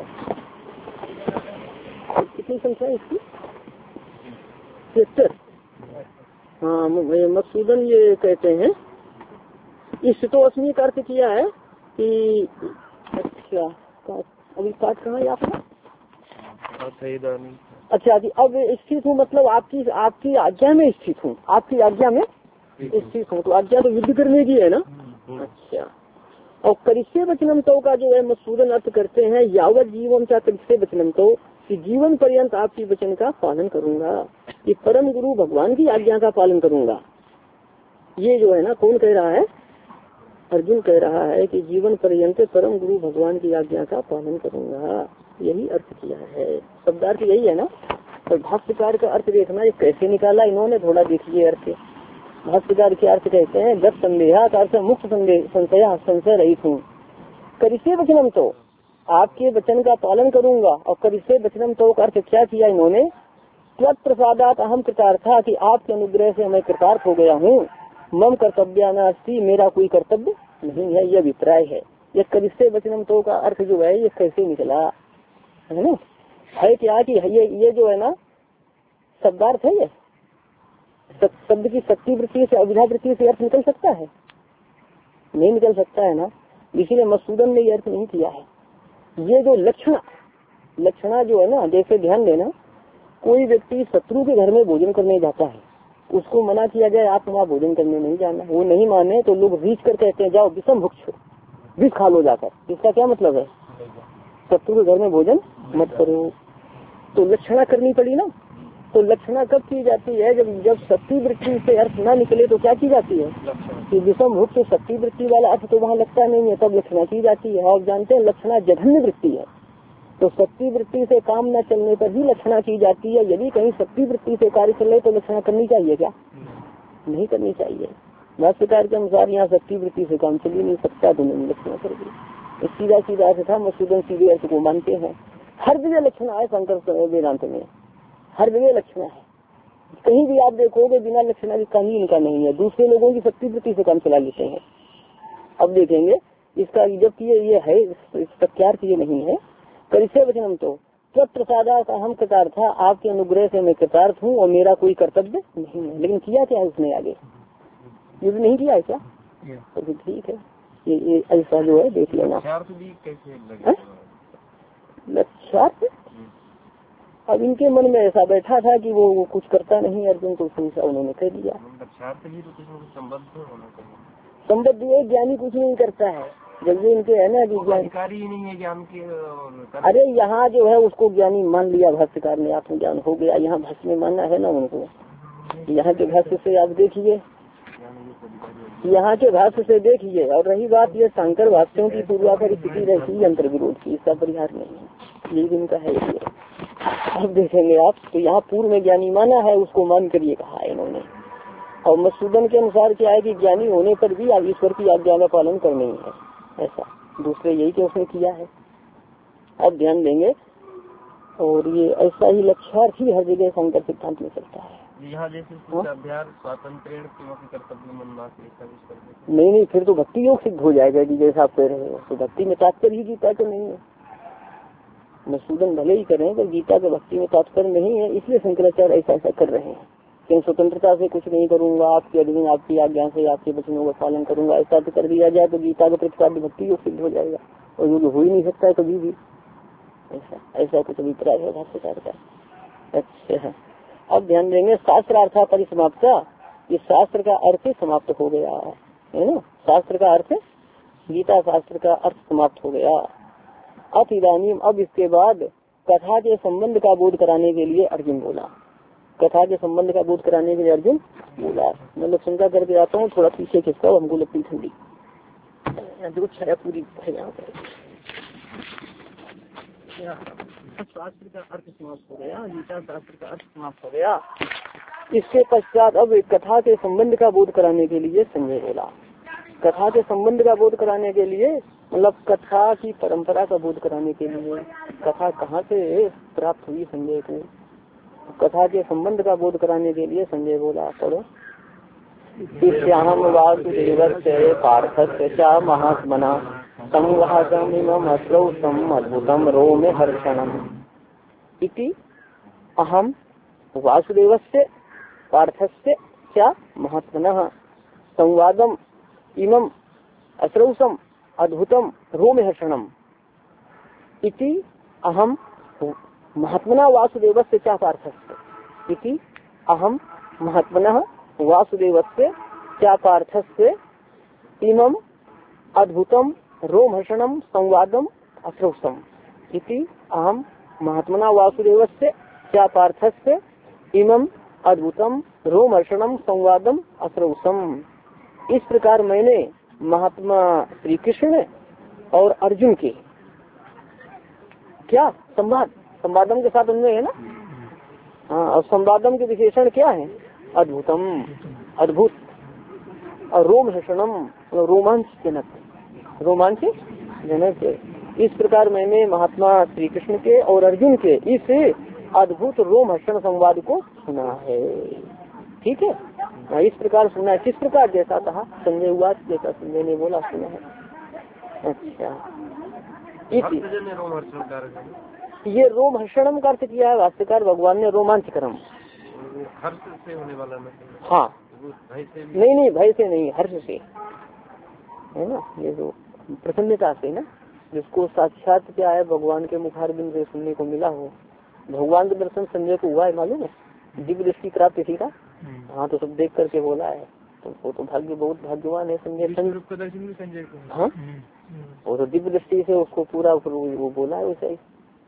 B: कितनी संख्या है इसकी? तिहत्तर। हाँ मधुसूदन ये कहते हैं, इस तो अस्मी का अर्थ किया है कि अच्छा अभी पाठ कहाँ है आपका? अच्छा जी, अब स्थित हूँ मतलब आपकी आपकी आज्ञा में स्थित हूँ, आपकी आज्ञा में स्थित हूँ। तो आज्ञा तो युद्ध करने की है ना। अच्छा, और करिष्ये वचनम तो का जो है मधुसूदन अर्थ करते हैं यावत जीवन का करिष्ये वचनम तो, कि जीवन पर्यंत आपकी वचन का पालन करूंगा, कि परम गुरु भगवान की आज्ञा का पालन करूंगा। ये जो है ना कौन कह रहा है, अर्जुन कह रहा है कि जीवन पर्यंत परम गुरु भगवान की आज्ञा का पालन करूंगा, यही अर्थ किया है। शब्दार्थ यही है ना। और भाष्यकार का अर्थ देखना ये कैसे निकाला इन्होंने, थोड़ा देखिए अर्थ। भाष्यकार के अर्थ कहते हैं गत संदेहा का अर्थ मुक्त संशय संशय रहित हूँ। करिष्ये वचनम तो, आपके वचन का पालन करूंगा। और करिष्ये वचनम तो का अर्थ क्या किया इन्होंने, त्वत् प्रसादात अहम कृतार्था, कि आपके अनुग्रह से मैं कृतार्थ हो गया हूँ। मम कर्तव्य नास्ति, मेरा कोई कर्तव्य नहीं है, यह अभिप्राय है। ये करिष्ये वचनम तो का अर्थ जो है ये कैसे निकला है ना, है क्या कि ये ये जो है ना शब्दार्थ है, ये शब्द की शक्ति वृत्ति से अविधा वृत्ति से अर्थ निकल सकता है, नहीं निकल सकता है ना। इसीलिए मधुसूदन ने ये अर्थ नहीं किया है। ये जो लक्षणा लक्षणा जो है ना, जैसे ध्यान देना, कोई व्यक्ति शत्रु के घर में भोजन करने जाता है, उसको मना किया जाए आप वहाँ भोजन करने नहीं जाना, वो नहीं माने तो लोग रीच कर कहते हैं जाओ विषम भुक्ष, विष खा लो जाकर। इसका क्या मतलब है, शत्रु के घर में भोजन मत करो। तो लक्षणा करनी पड़ी ना। तो लक्षणा कब की जाती है, जब जब शक्ति वृत्ति से अर्थ ना निकले तो क्या की जाती है, कि विषम भुक्ष शक्ति वृत्ति वाला अर्थ तो वहाँ लगता नहीं है, तब लक्षणा की जाती है। और जानते हैं लक्षणा जघन्य वृत्ति है, तो शक्ति वृत्ति से काम न चलने पर ही लक्षणा की जाती है। यदि कहीं शक्ति वृत्ति से कार्य चले तो लक्षणा करनी चाहिए क्या, नहीं करनी चाहिए। भाष्यकार के अनुसार यहाँ शक्ति वृत्ति से काम चल ही नहीं सकता, तो नहीं लक्षणा करेगी। सीधा सीधा अर्थ था, मधुसूदन सीधे अर्थ को मानते हैं। हर जगह लक्षणा है शंकर वेदांत में, हर जगह लक्षणा है। कहीं भी आप देखोगे बिना लक्षणा के काम ही इनका नहीं है, दूसरे लोगों की शक्ति वृत्ति से काम चला लेते हैं। अब देखेंगे इसका, जबकि ये ये है प्रत्यार्थ ये नहीं है। करिष्ये वचनम तो त्वत्प्रसादा का हम कृतार्थ था, आपके अनुग्रह से मैं कृतार्थ हूँ और मेरा कोई कर्तव्य नहीं है। लेकिन किया क्या है उसने आगे, ये भी नहीं किया है क्या, तो ठीक है। ये, ये ऐसा जो है देख लेना। लक्ष्यार्थ अब इनके मन में ऐसा बैठा था कि वो, वो कुछ करता नहीं अर्जुन, तो उसका उन्होंने कह दिया। संबद्ध है, ज्ञानी कुछ नहीं करता है। जब ये इनके है ना कि
C: जानकारी ही नहीं है ज्ञान की।
B: अरे यहाँ जो है उसको ज्ञानी मान लिया भाष्यकार ने, आत्मज्ञान हो गया। यहाँ भाष्य में मानना है ना उनको। यहाँ के भाष्य से आप देखिए, यहाँ के भाष्य से देखिए। और रही बात ये शंकर भाष्यों की पूर्वापर स्थिति रहती है अंतर विरोध की, इसका परिहार नहीं है, ये इनका है। ये अब देखेंगे आप, तो यहाँ पूर्व में ज्ञानी माना है, उसको मान कर ये कहा है इन्होंने। और मधुसूदन के अनुसार क्या है कि ज्ञानी होने पर भी आप ईश्वर की आज्ञा का पालन करना ही है, ऐसा। दूसरे यही तो उसने किया है। अब ध्यान देंगे, और ये ऐसा ही लक्ष्यार्थ ही हर जगह शंकर सिद्धांत में चलता है।
C: यहाँ जैसे स्वातंत्र
B: नहीं नहीं, फिर तो भक्ति योग सिद्ध हो जाएगा कि जैसा आप कह रहे हो। तो भक्ति में तात्पर्य ही गीता तो नहीं है। मधुसूदन भले ही करें पर गीता के भक्ति में तात्पर्य नहीं है, इसलिए शंकराचार्य ऐसा ऐसा कर रहे हैं कि स्वतंत्रता से कुछ नहीं करूंगा, आपके अधीन आपकी आज्ञा से आपके वचनों का पालन करूंगा, ऐसा तो कर दिया जाए तो गीता का प्रतिपाद्य भक्ति योग सिद्ध हो जाएगा, और जो हो ही नहीं सकता है कभी भी। ऐसा ऐसा कुछ अभिप्राय है भाष्यकार का। अच्छा है, अब ध्यान देंगे शास्त्रार्था परिसमाप्ता, ये शास्त्र का अर्थ समाप्त हो गया है ना। शास्त्र का अर्थ, गीता शास्त्र का अर्थ समाप्त हो गया। अत इदानीम, अब इसके बाद कथा के संबंध का बोध कराने के लिए अर्जुन बोला। कथा के संबंध का बोध कराने के लिए अर्जुन बोला। मतलब शंका करके आता हूँ, थोड़ा पीछे खिसका, हमको लगती ठंडी जो छाया पूरी है यहाँ पर। शास्त्र का अर्थ समाप्त हो गया, गीता शास्त्र का अर्थ समाप्त हो गया। इसके पश्चात अब कथा के संबंध का बोध कराने के लिए संजय बोला। कथा के संबंध का बोध कराने के लिए, मतलब कथा की परंपरा का बोध कराने के लिए, कथा कहाँ से प्राप्त हुई संजय को, कथा के संबंध का बोध कराने के लिए संजय बोला। पढ़ो। इत्याहम वासुदेवस्य पार्थस्य च महात्मना संवादमिमम् अश्रौतम् अद्भुतम् रोमे हर्षणम्। इति अहम वासुदेवस्य पार्थस्य च महात्मनः संवादम् इमम् अश्रौतम् अद्भुतम् रोमे हर्षणम्। इति अहम महात्मना वासुदेवस्य च पार्थस्य इति अहम महात्मनः वासुदेवस्य च पार्थस्य इमं अद्भुतम रोमहर्षणम संवादम अश्रौसम इति अहम महात्मना वासुदेवस्य च पार्थस्य इमं अद्भुतम रोमहर्षणम संवादम अश्रौसम। इस प्रकार मैंने महात्मा श्री कृष्ण और अर्जुन के क्या संवाद, संवादम के साथ उनमें है ना, हाँ, और संवादम के विशेषण क्या है? अद्भुतम, अद्भुत, और रोमहर्षणम, रोमांच जनक, रोमांच जनक। इस प्रकार मैंने महात्मा श्री कृष्ण के और अर्जुन के इस अद्भुत रोमहर्षण संवाद को सुना है। ठीक है, इस प्रकार सुना है। किस प्रकार? जैसा कहा संजय हुआ, जैसा संजय ने बोला सुना है। अच्छा, इसी ये रोमहर्षणम का अर्थ किया है वास्तुकार भगवान ने, रोमांचकरम,
C: हर्ष से होने वाला ना।
B: हाँ,
C: भय से
B: नहीं नहीं, भय से नहीं, हर्ष से है ना, ये जो प्रसन्नता से ना, जिसको साक्षात क्या है भगवान के मुखारबिंद से सुनने को मिला हो। भगवान का दर्शन संजय को हुआ है, मालूम है, दिव्य दृष्टि प्राप्त थी का। हाँ, तो सब देख करके बोला है, तो वो तो भाग्य, बहुत भाग्यवान है संजय। संजय को हाँ, वो तो दिव्य दृष्टि से उसको पूरा वो बोला है वैसे ही,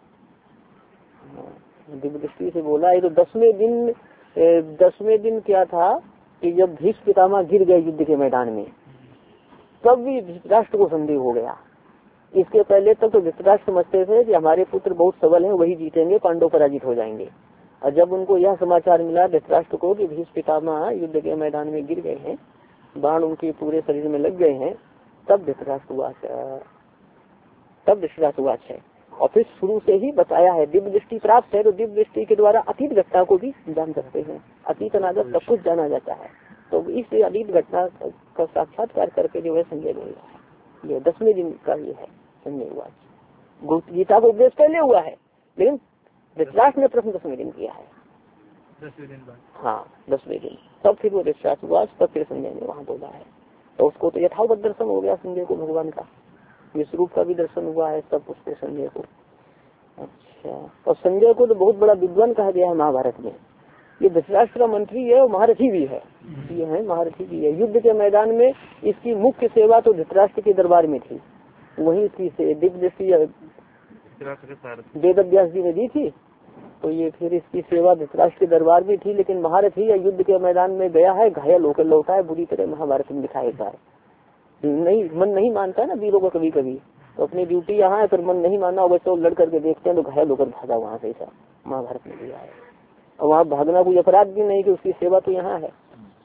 B: दिव्य दृष्टि से बोला है। तो दसवें दिन, दसवें दिन क्या था कि जब भीष्म पितामह गिर गए युद्ध के मैदान में, तब भी धृतराष्ट्र को संदेह हो गया। इसके पहले तक तो धृतराष्ट्र समझते थे कि हमारे पुत्र बहुत सबल हैं, वही जीतेंगे, पांडव पराजित हो जाएंगे। और जब उनको यह समाचार मिला धृतराष्ट्र को कि भीष्म पितामह युद्ध के मैदान में गिर गए हैं, बाण उनके पूरे शरीर में लग गए हैं, तब धृतराष्ट्र हुआ, तब धृतराष्ट्र हुआ है। और फिर शुरू से ही बताया है, दिव्य दृष्टि प्राप्त है तो दिव्य दृष्टि के द्वारा अतीत घटना को भी जान सकते हैं, अतीत अनागत सब कुछ जाना जाता है। तो इस अतीत घटना का साक्षात्कार करके जो है संजय बोल रहा है। ये दसवें दिन का ये है संजय हुआ। गीता को उपदेश पहले हुआ है, लेकिन धृतराष्ट्र ने प्रश्न दसवें दिन किया है, दसवें दिन बाद। हाँ, दसवें दिन, तब फिर वो धृतराष्ट्र हुआ, तब फिर संजय ने वहाँ बोला है। तो उसको तो यथावत दर्शन हो गया संजय को भगवान का, विश्वरूप का भी दर्शन हुआ है सब उसको संजय को। अच्छा, और संजय को तो बहुत बड़ा विद्वान कहा गया है महाभारत में। ये धृतराष्ट्र का मंत्री है और महारथी भी है, ये है महारथी भी है। युद्ध के मैदान में इसकी मुख्य सेवा तो धृतराष्ट्र के दरबार में थी, वही इसकी दिव्य दृष्टि वेद व्यास जी ने दी थी, तो ये फिर इसकी सेवा धृतराष्ट्र के दरबार में थी। लेकिन महारथी है, युद्ध के मैदान में गया है, घायल होकर लौटा है, बुरी तरह महाभारत में दिखाया गया है। नहीं, मन नहीं मानता है ना वीरों को कभी कभी, तो अपनी ड्यूटी यहाँ है, फिर मन नहीं मानना होगा तो लड़ करके देखते हैं तो घायल होकर भागा वहाँ से, ऐसा महाभारत में दिया है। और वहाँ भागना कोई अपराध भी नहीं कि उसकी सेवा तो यहाँ है,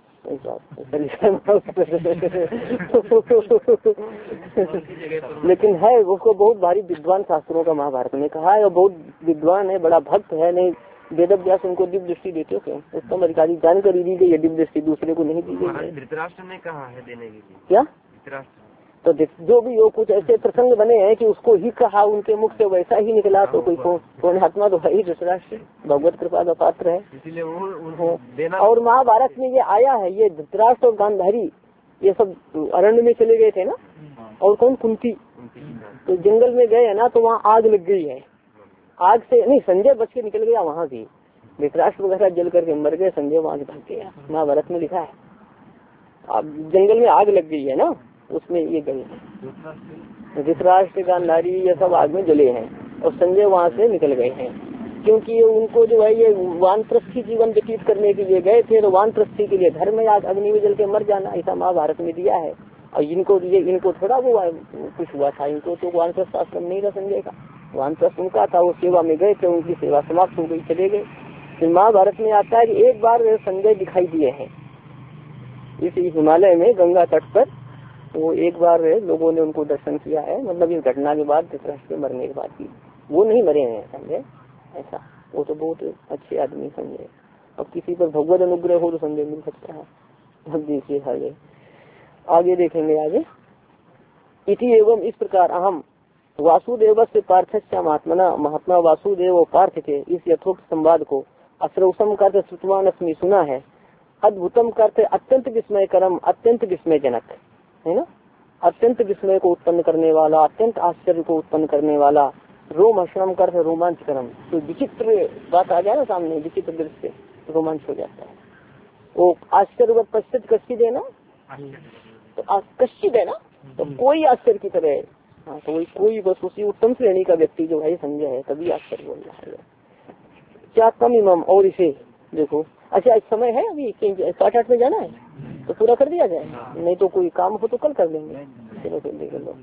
B: लेकिन है उसको बहुत भारी विद्वान, शास्त्रों का महाभारत में कहा है, और बहुत विद्वान है, बड़ा भक्त है। नहीं, वेद व्यास उनको दिव्य दृष्टि देते हो, उत्तम अधिकारी जानकारी दी गई है, दिव्य दृष्टि दूसरे को नहीं दी गई।
C: धृतराष्ट्र ने कहा है देने के लिए
B: क्या? तो जो भी हो, कुछ ऐसे प्रसंग बने हैं कि उसको ही कहा, उनके मुख से वैसा ही निकला, तो कोई कौन आत्मा तो है ही धृतराष्ट्र, भगवत कृपा का पात्र है, इसीलिए वो देना। और महाभारत में ये आया है, ये धृतराष्ट्र और गांधारी ये सब अरण्य में चले गए थे ना, और कौन, कुंती, तो जंगल में गए है ना, तो वहाँ आग लग गई है। आग से नहीं, संजय बच के निकल गया वहाँ भी, धृतराष्ट्र वगैरह जल करके मर गए, संजय वहाँ से भाग गया, महाभारत में लिखा है। अब जंगल में आग लग गई है ना, उसमें ये गए, धृतराष्ट्र गांधारी ये सब आग में जले हैं, और संजय वहाँ से निकल गए हैं, क्योंकि उनको जो है ये वानप्रस्थी जीवन व्यतीत करने के लिए गए थे, तो वानप्रस्थी के लिए धर्म याद अग्नि में जल के मर जाना, ऐसा महाभारत में दिया है। और इनको ये इनको थोड़ा वो कुछ हुआ था, इनको तो वानप्रस्थ आश्रम नहीं था संजय का, वानप्रस्थ उनका था, वो सेवा में गए थे, उनकी सेवा समाप्त हो गई, चले गए। फिर महाभारत में आता है कि एक बार संजय दिखाई दिए हैं इस हिमालय में गंगा तट पर, तो एक बार लोगों ने उनको दर्शन किया है, मतलब इस घटना के बाद, धृतराष्ट्र के मरने के बाद भी। वो नहीं मरे हैं संजय, ऐसा, वो तो बहुत अच्छे आदमी संजय। अब किसी पर भगवत अनुग्रह हो तो संजय मिल सकता है। अब देखिए आगे आगे देखेंगे आगे। इति एवं इस प्रकार अहम वासुदेव से पार्थस्य महात्मना, महात्मा वासुदेव और पार्थ के इस यथोक्त संवाद को अश्रौसम करते श्रुतवान अस्मि सुना है, अद्भुतम करते अत्यंत विस्मय करम, अत्यंत विस्मय जनक है ना, अत्यंत विस्मय को उत्पन्न करने वाला, अत्यंत आश्चर्य को उत्पन्न करने वाला, रोमहर्षणम कर रोमांचकरम, तो विचित्र बात आ जाए ना सामने, विचित्र दृश्य तो रोमांच हो जाता है। वो आश्चर्य पश्चित कश्चित है ना, तो कश्चित है ना, तो कोई आश्चर्य की तरह। हाँ, तो वही कोई बस उसी उत्तम श्रेणी का व्यक्ति जो है संजय है, तभी आश्चर्य बोल रहा है। क्या कम इमाम, और इसे देखो। अच्छा इस समय है अभी साठ आठ में जाना है, तो पूरा कर दिया जाए, नहीं तो कोई काम हो तो कल कर लेंगे। चलो फिर देख लो।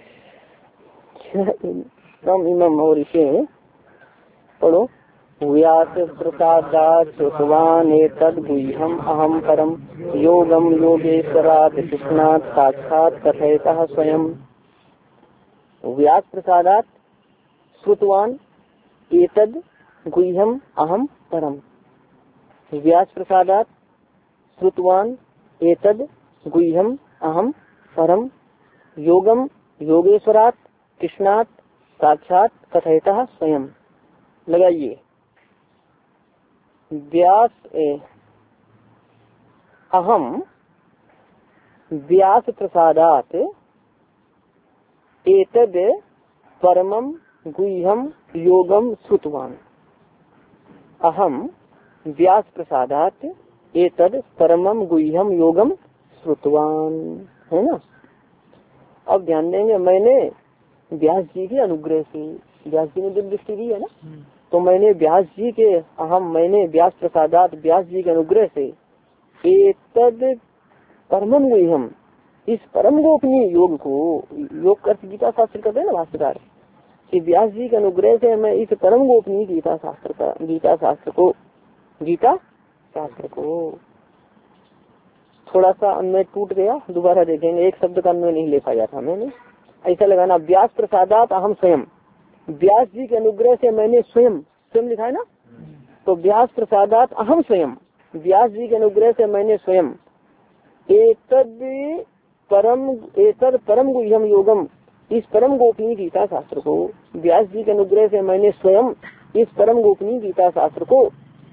B: कम इमाम और इसे पढ़ो। व्यास प्रसादात् श्रुतवान् एतद् गुह्यम् अहं परम योगम योगेश्वरात् कृष्णात् साक्षात् कथयतः स्वयं। व्यास प्रसादात् श्रुतवान् एतद् गुह्यम् अहं परम। व्यास प्रसादात् श्रुतवान् एतद् गुह्यम् अहं परम योगम योगेश्वरात् कृष्णात् साक्षात् कथयतः स्वयं। लगाइए। व्यास अहम व्यास प्रसादात् एतद् परमं गुह्यं योगम श्रुतवान्। अहम व्यास प्रसादात् एतद् परमं गुह्यम योगम श्रुतवान्, है ना। अब ध्यान देंगे, मैंने व्यास जी के अनुग्रह से, व्यास जी ने दिव्य दृष्टि दी है ना, तो मैंने व्यास जी के अहम मैंने व्यास प्रसादात व्यास जी के अनुग्रह से एतद परमं गुह्यम, इस परम गोपनीय योग को, योग कर गीता शास्त्र कहते हैं ना भाष्यकार, कि व्यास जी के अनुग्रह से मैं इस परम गोपनीय गीता शास्त्र का गीता शास्त्र को गीता शास्त्र को थोड़ा सा अन्वय टूट गया, दोबारा देखेंगे। एक शब्द का अन्वय नहीं ले पाया था मैंने, ऐसा लगाना। व्यास प्रसादात अहम स्वयं, व्यास जी के अनुग्रह से मैंने स्वयं, स्वयं लिखा है ना, तो व्यास प्रसादात अहम स्वयं, व्यास जी के अनुग्रह से मैंने स्वयं एतद परम एतद परम गुह्यम योगम, इस परम गोपनीय गीता शास्त्र को, व्यास जी के अनुग्रह से मैंने स्वयं इस परम गोपनीय गीता शास्त्र को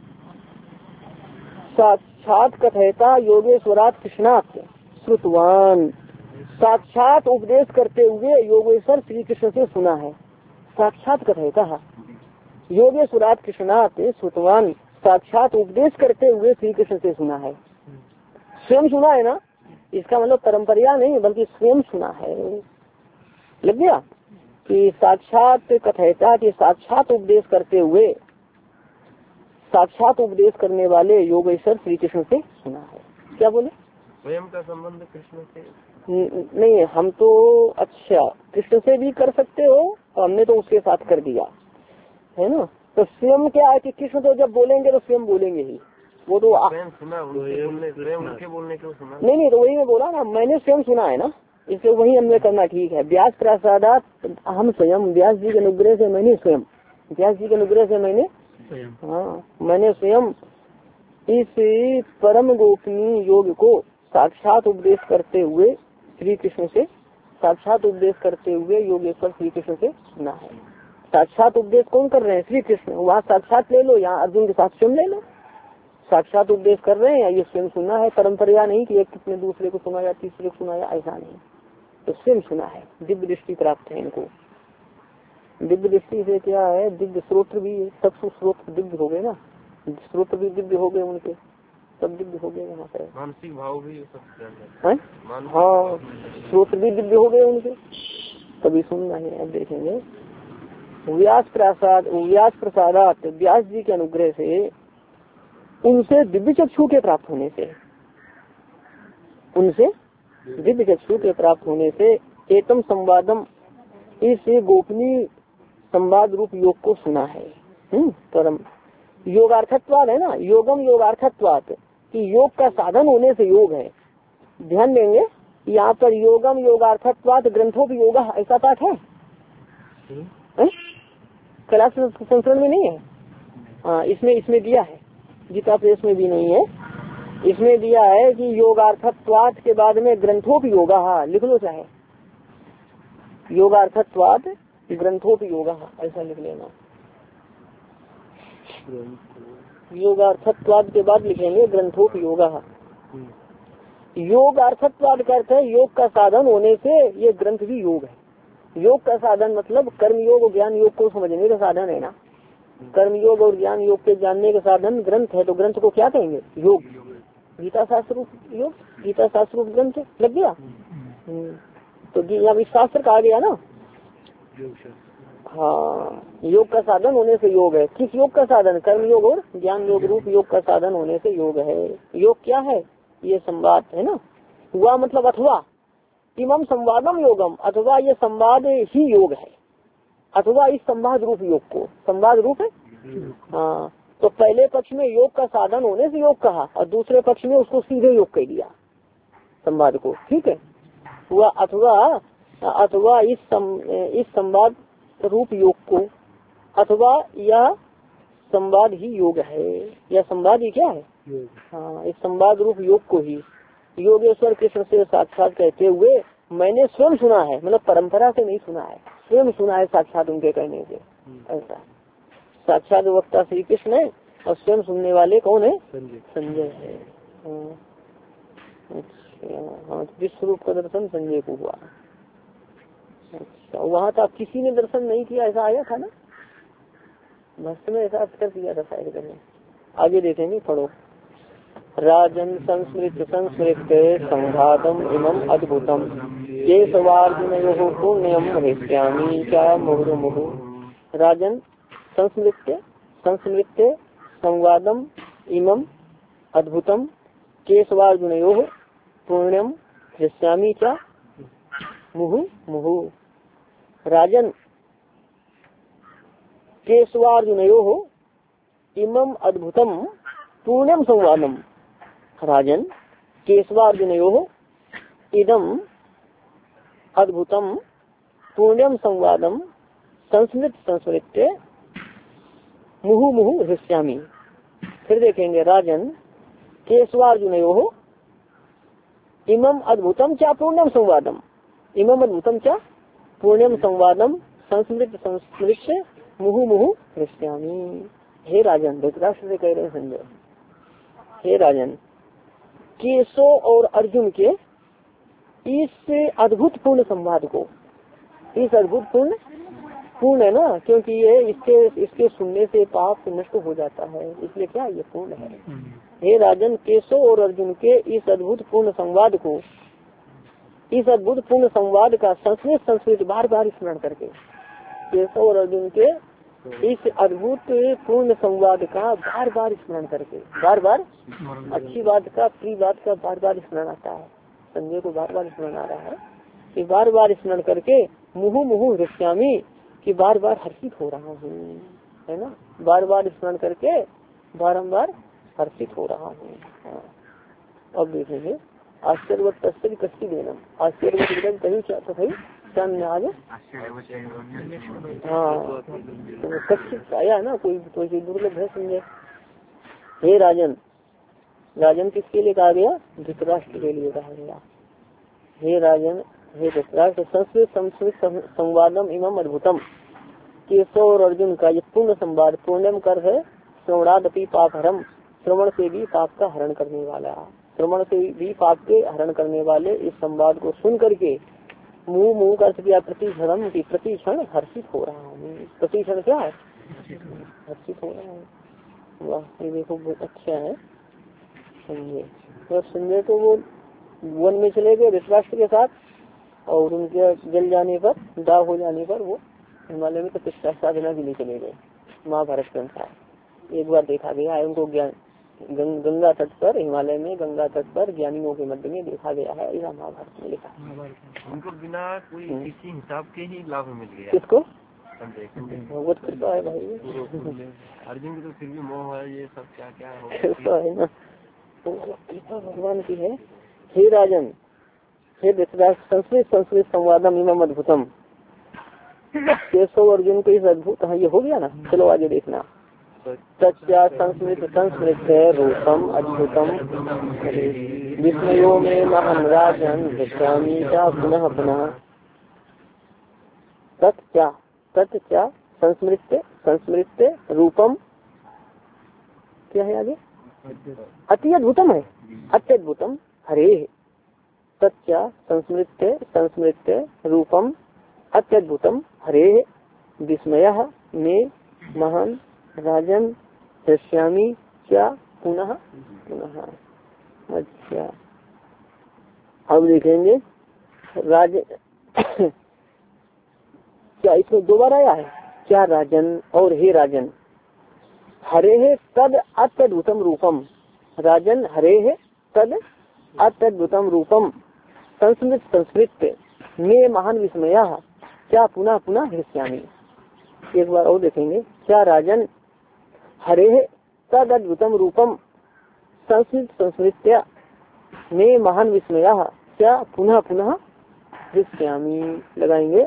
B: साक्षात कथयता योगेश्वरात् कृष्णात् श्रुतवान, साक्षात उपदेश करते हुए योगेश्वर श्री कृष्ण से सुना है। साक्षात कथयता योगेश्वरात् कृष्णात् श्रुतवान, साक्षात उपदेश करते हुए श्री कृष्ण से सुना है। स्वयं सुना है ना, इसका मतलब परंपरा नहीं बल्कि स्वयं सुना है। लग गया कि साक्षात कथयता के साक्षात उपदेश करते हुए, साक्षात उपदेश करने वाले योगेश्वर श्री कृष्ण से सुना है। क्या बोले?
C: स्वयं का संबंध कृष्ण से
B: नहीं, हम तो अच्छा कृष्ण से भी कर सकते हो, और हमने तो उसके साथ कर दिया है ना। तो स्वयं क्या है कि कृष्ण तो जब बोलेंगे तो स्वयं बोलेंगे ही, वो तो
C: स्वयं सुना, उनके स्वयं उनके बोलने को सुना।
B: नहीं नहीं, तो वही मैं बोला ना, मैंने स्वयं सुना है ना, इसलिए वही हमने करना ठीक है। व्यास प्रसादात हम स्वयं, व्यास जी के अनुग्रह से मैंने स्वयं, व्यास जी के अनुग्रह से मैंने हाँ मैंने स्वयं इस परम गोपनीय योग को साक्षात उपदेश करते हुए श्री कृष्ण से, साक्षात उपदेश करते हुए योगेश्वर श्री कृष्ण से सुना है। साक्षात उपदेश कौन कर रहे हैं? श्री कृष्ण। वहाँ साक्षात ले लो, यहाँ अर्जुन के साथ स्वयं ले लो। साक्षात उपदेश कर रहे हैं, ये स्वयं सुना है। परंपरा नहीं कि एक किसने दूसरे को सुनाया, तीसरे को सुनाया, ऐसा नहीं, तो स्वयं सुना है। दिव्य दृष्टि प्राप्त है इनको। दिव्य दृष्टि से क्या है, दिव्य स्रोत्र भी, सब स्रोत दिव्य हो गए ना, स्रोत भी दिव्य हो गए उनके, सब दिव्य हो गए। यहाँ पे
C: मानसिक भाव भी
B: हाँ, स्रोत भी दिव्य हो गए उनके, तभी सुनना है। अब देखेंगे व्यास प्रसाद व्यास प्रसादात व्यास जी के अनुग्रह से, उनसे दिव्य चक्षु के प्राप्त होने से, उनसे दिव्य चक्षु के प्राप्त होने से एकम संवादम, इस गोपनीय संवाद रूप योग को सुना है। हम्म परम योगार्थत्वाद है ना, योगम योगार्थत्वाद कि योग का साधन होने से योग है। ध्यान देंगे यहाँ पर योगम योगार्थत्वाद ग्रंथों योगा, ऐसा पाठ है, है? कैलाश संस्करण में नहीं है। हाँ, इसमें इसमें दिया है, गीता प्रेस में भी नहीं है। इसमें दिया है कि योगार्थत्वाद के बाद में ग्रंथोपयोगा, हाँ लिख लो चाहे, योगार्थत्वाद ग्रंथोपयोगा, ऐसा लिख लेना। योगार्थत्वाद के बाद लिखेंगे ग्रंथोपयोगा। योग अर्थत्वाद का अर्थ है योग का साधन होने से ये ग्रंथ भी योग है। योग का साधन मतलब कर्म योग और ज्ञान योग को समझने का साधन है ना। कर्म योग और ज्ञान योग के जानने का साधन ग्रंथ है, तो ग्रंथ को क्या कहेंगे? योग। गीता शास्त्र योग, गीता शास्त्र ग्रंथ लग गया। तो अब इस शास्त्र कहा गया ना। हाँ, योग का साधन होने से योग है। किस योग का साधन? कर्म योग और ज्ञान योग रूप योग का साधन होने से योग है। योग क्या है? ये संवाद है ना। हुआ मतलब अथवा, इमम संवादम योगम, अथवा ये संवाद ही योग है, अथवा इस संवाद रूप योग को, संवाद रूप है। हाँ, तो पहले पक्ष में योग का साधन होने से योग कहा और दूसरे पक्ष में उसको सीधे योग कह दिया संवाद को। ठीक है, हुआ अथवा, अथवा इस सम, इस संवाद रूप योग को, अथवा यह संवाद ही योग है, यह संवाद ही क्या है? हाँ, इस संवाद रूप योग को ही योगेश्वर कृष्ण से साक्षात कहते हुए मैंने स्वयं सुना है, मतलब परंपरा से नहीं सुना है, स्वयं सुना है साक्षात उनके कहने से। ऐसा साक्षात वक्ता श्री कृष्ण है और स्वयं सुनने वाले कौन है? संजय है। अच्छा, हाँ, विश्व रूप का दर्शन संजय को हुआ। अच्छा, वहाँ तक किसी ने दर्शन नहीं किया, ऐसा आया था ना भक्त में, ऐसा कर दिया था शायद करने। आगे देखेंगे, पढ़ो। राजन संस्मृत संस्मृत संघातम इमम अद्भुतम ये सवार्जुन पुण्यम हृष्यामि क्या मुहुर्मुहु। राजन संस्मृत संस्मृत संवादम इमम अद्भुतम केशवार्जुनयोः पुण्यम हृष्यामि क्या मुहु मुहु। राजन केशवार्जुनयोः इमम अद्भुतम पूर्णम संवादम। राजन केशवार्जुनयोः इदम अद्भुतम पूर्णम संवादम संस्मृत संस्मृत्य मुहु मुहु हृष्यामि। फिर देखेंगे, राजन केशवार्जुनयोः इमम अद्भुतम च पूर्णम संवादम, इमम अद्भुतम च पूर्णम संवादम संस्मृत संस्मृत्य मुहु मुहु हृष्यामि। हे राजन, धृतराष्ट्र से कह रहे हैं संजय, हे राजन, केशव और अर्जुन के इस अद्भुत पूर्ण संवाद को, इस अद्भुत पूर्ण पूर्ण है ना, क्योंकि ये इसके इसके सुनने से पाप नष्ट हो जाता है, इसलिए क्या ये पूर्ण है। हे राजन, केशव और अर्जुन के इस अद्भुत पूर्ण संवाद को, इस अद्भुत पूर्ण संवाद का संस्कृत संस्कृत बार बार स्मरण करके, केशव और अर्जुन के इस अद्भुत पूर्ण संवाद का बार बार स्मरण करके, बार बार अच्छी बात का, प्रिय बात का बार बार स्मरण आता है, संजय को बार बार स्मरण आ रहा है कि बार बार स्मरण करके मुहु मुहु हृष्यामि, कि बार बार हर्षित हो रहा हूँ, है ना, बार बार स्मरण करके बारम्बार हर्षित हो रहा हूँ। हाँ। अब देखेंगे, आश्चर्य तस्वीर कष्टि देना, आश्चर्य कहीं क्या तो भाई में आगे। हाँ, तो कष्ट आया ना, कोई कोई दुर्लभ है समझे। हे राजन, राजन किसके लिए कहा गया? धृतराष्ट्र के लिए कहा गया। हे राजन, हे धृतराष्ट्र, संस्कृत संस्कृत संवादम इमम अद्भुतम, केशव और अर्जुन का ये पूर्ण संवाद, पूर्णम कर है श्रवणादपि पाप हरम, श्रवण से भी पाप का हरण करने वाला, श्रवण से भी पाप के हरण करने वाले इस संवाद को सुन करके मुंह मुंह का अर्थ किया प्रतिक्षण की, प्रतिक्षण हर्षित हो रहा हूँ। प्रतिक्षण क्या है? हर्षित हो रहा हूँ। वाह, ये देखो बहुत अच्छा है। संजय तो संजय तो वो वन में चले गए धृतराष्ट्र के साथ, और उनके जल जाने पर, दाव हो जाने पर वो हिमालय में तपस्या साधना के लिए चले गए। महाभारत के अनुसार एक बार देखा गया है उनको ज्ञान गंग, गंगा तट पर, हिमालय में गंगा तट पर ज्ञानियों के मध्य में देखा गया है, यह महाभारत में लिखा है।
C: उनको बिना कोई किसी हिसाब के ही लाभ मिल गया।
B: किसको?
C: भगवत
B: कृपा है भाई।
C: अर्जुन की तो फिर भी मोह है, ये सब क्या क्या
B: है ना, कृपा भगवान की है। हे राजन, हे धृतराष्ट्र, संस्कृत संस्कृत संवादम इमम अद्भुतम, केशव अर्जुन को इस अद्भुत, हाँ ये हो गया ना, चलो आगे देखना। सच्चा संस्मृत संस्मृत रूपम अद्भुतम विस्मयो में महम राजन हृष्यामि च पुनः पुनः। सच्चा सच्चा संस्मृत संस्मृत रूपम क्या है आगे? अति अद्भुतम है, अत्यद्भुतम हरे। सच्चा संस्मृत संस्मृत रूपम अत्यद्भुतम हरे विस्मय में महान राजन हृष्यामी क्या पुनः पुनः। अच्छा अब देखेंगे राज क्या इसमें दो बार आया है, क्या राजन और हे राजन। हरे है तद अत्यद्भुतम रूपम, राजन हरे है तद अत्यद्भुतम रूपम संस्मृत संस्मृत में महान विस्मया क्या पुनः पुनः हृष्यामी। एक बार और देखेंगे, क्या राजन हरे है तद अद्भुतम रूपम संस्मृत संस्मृत्या में महान विस्मया क्या पुनः पुनः हृष्यामी। लगाएंगे,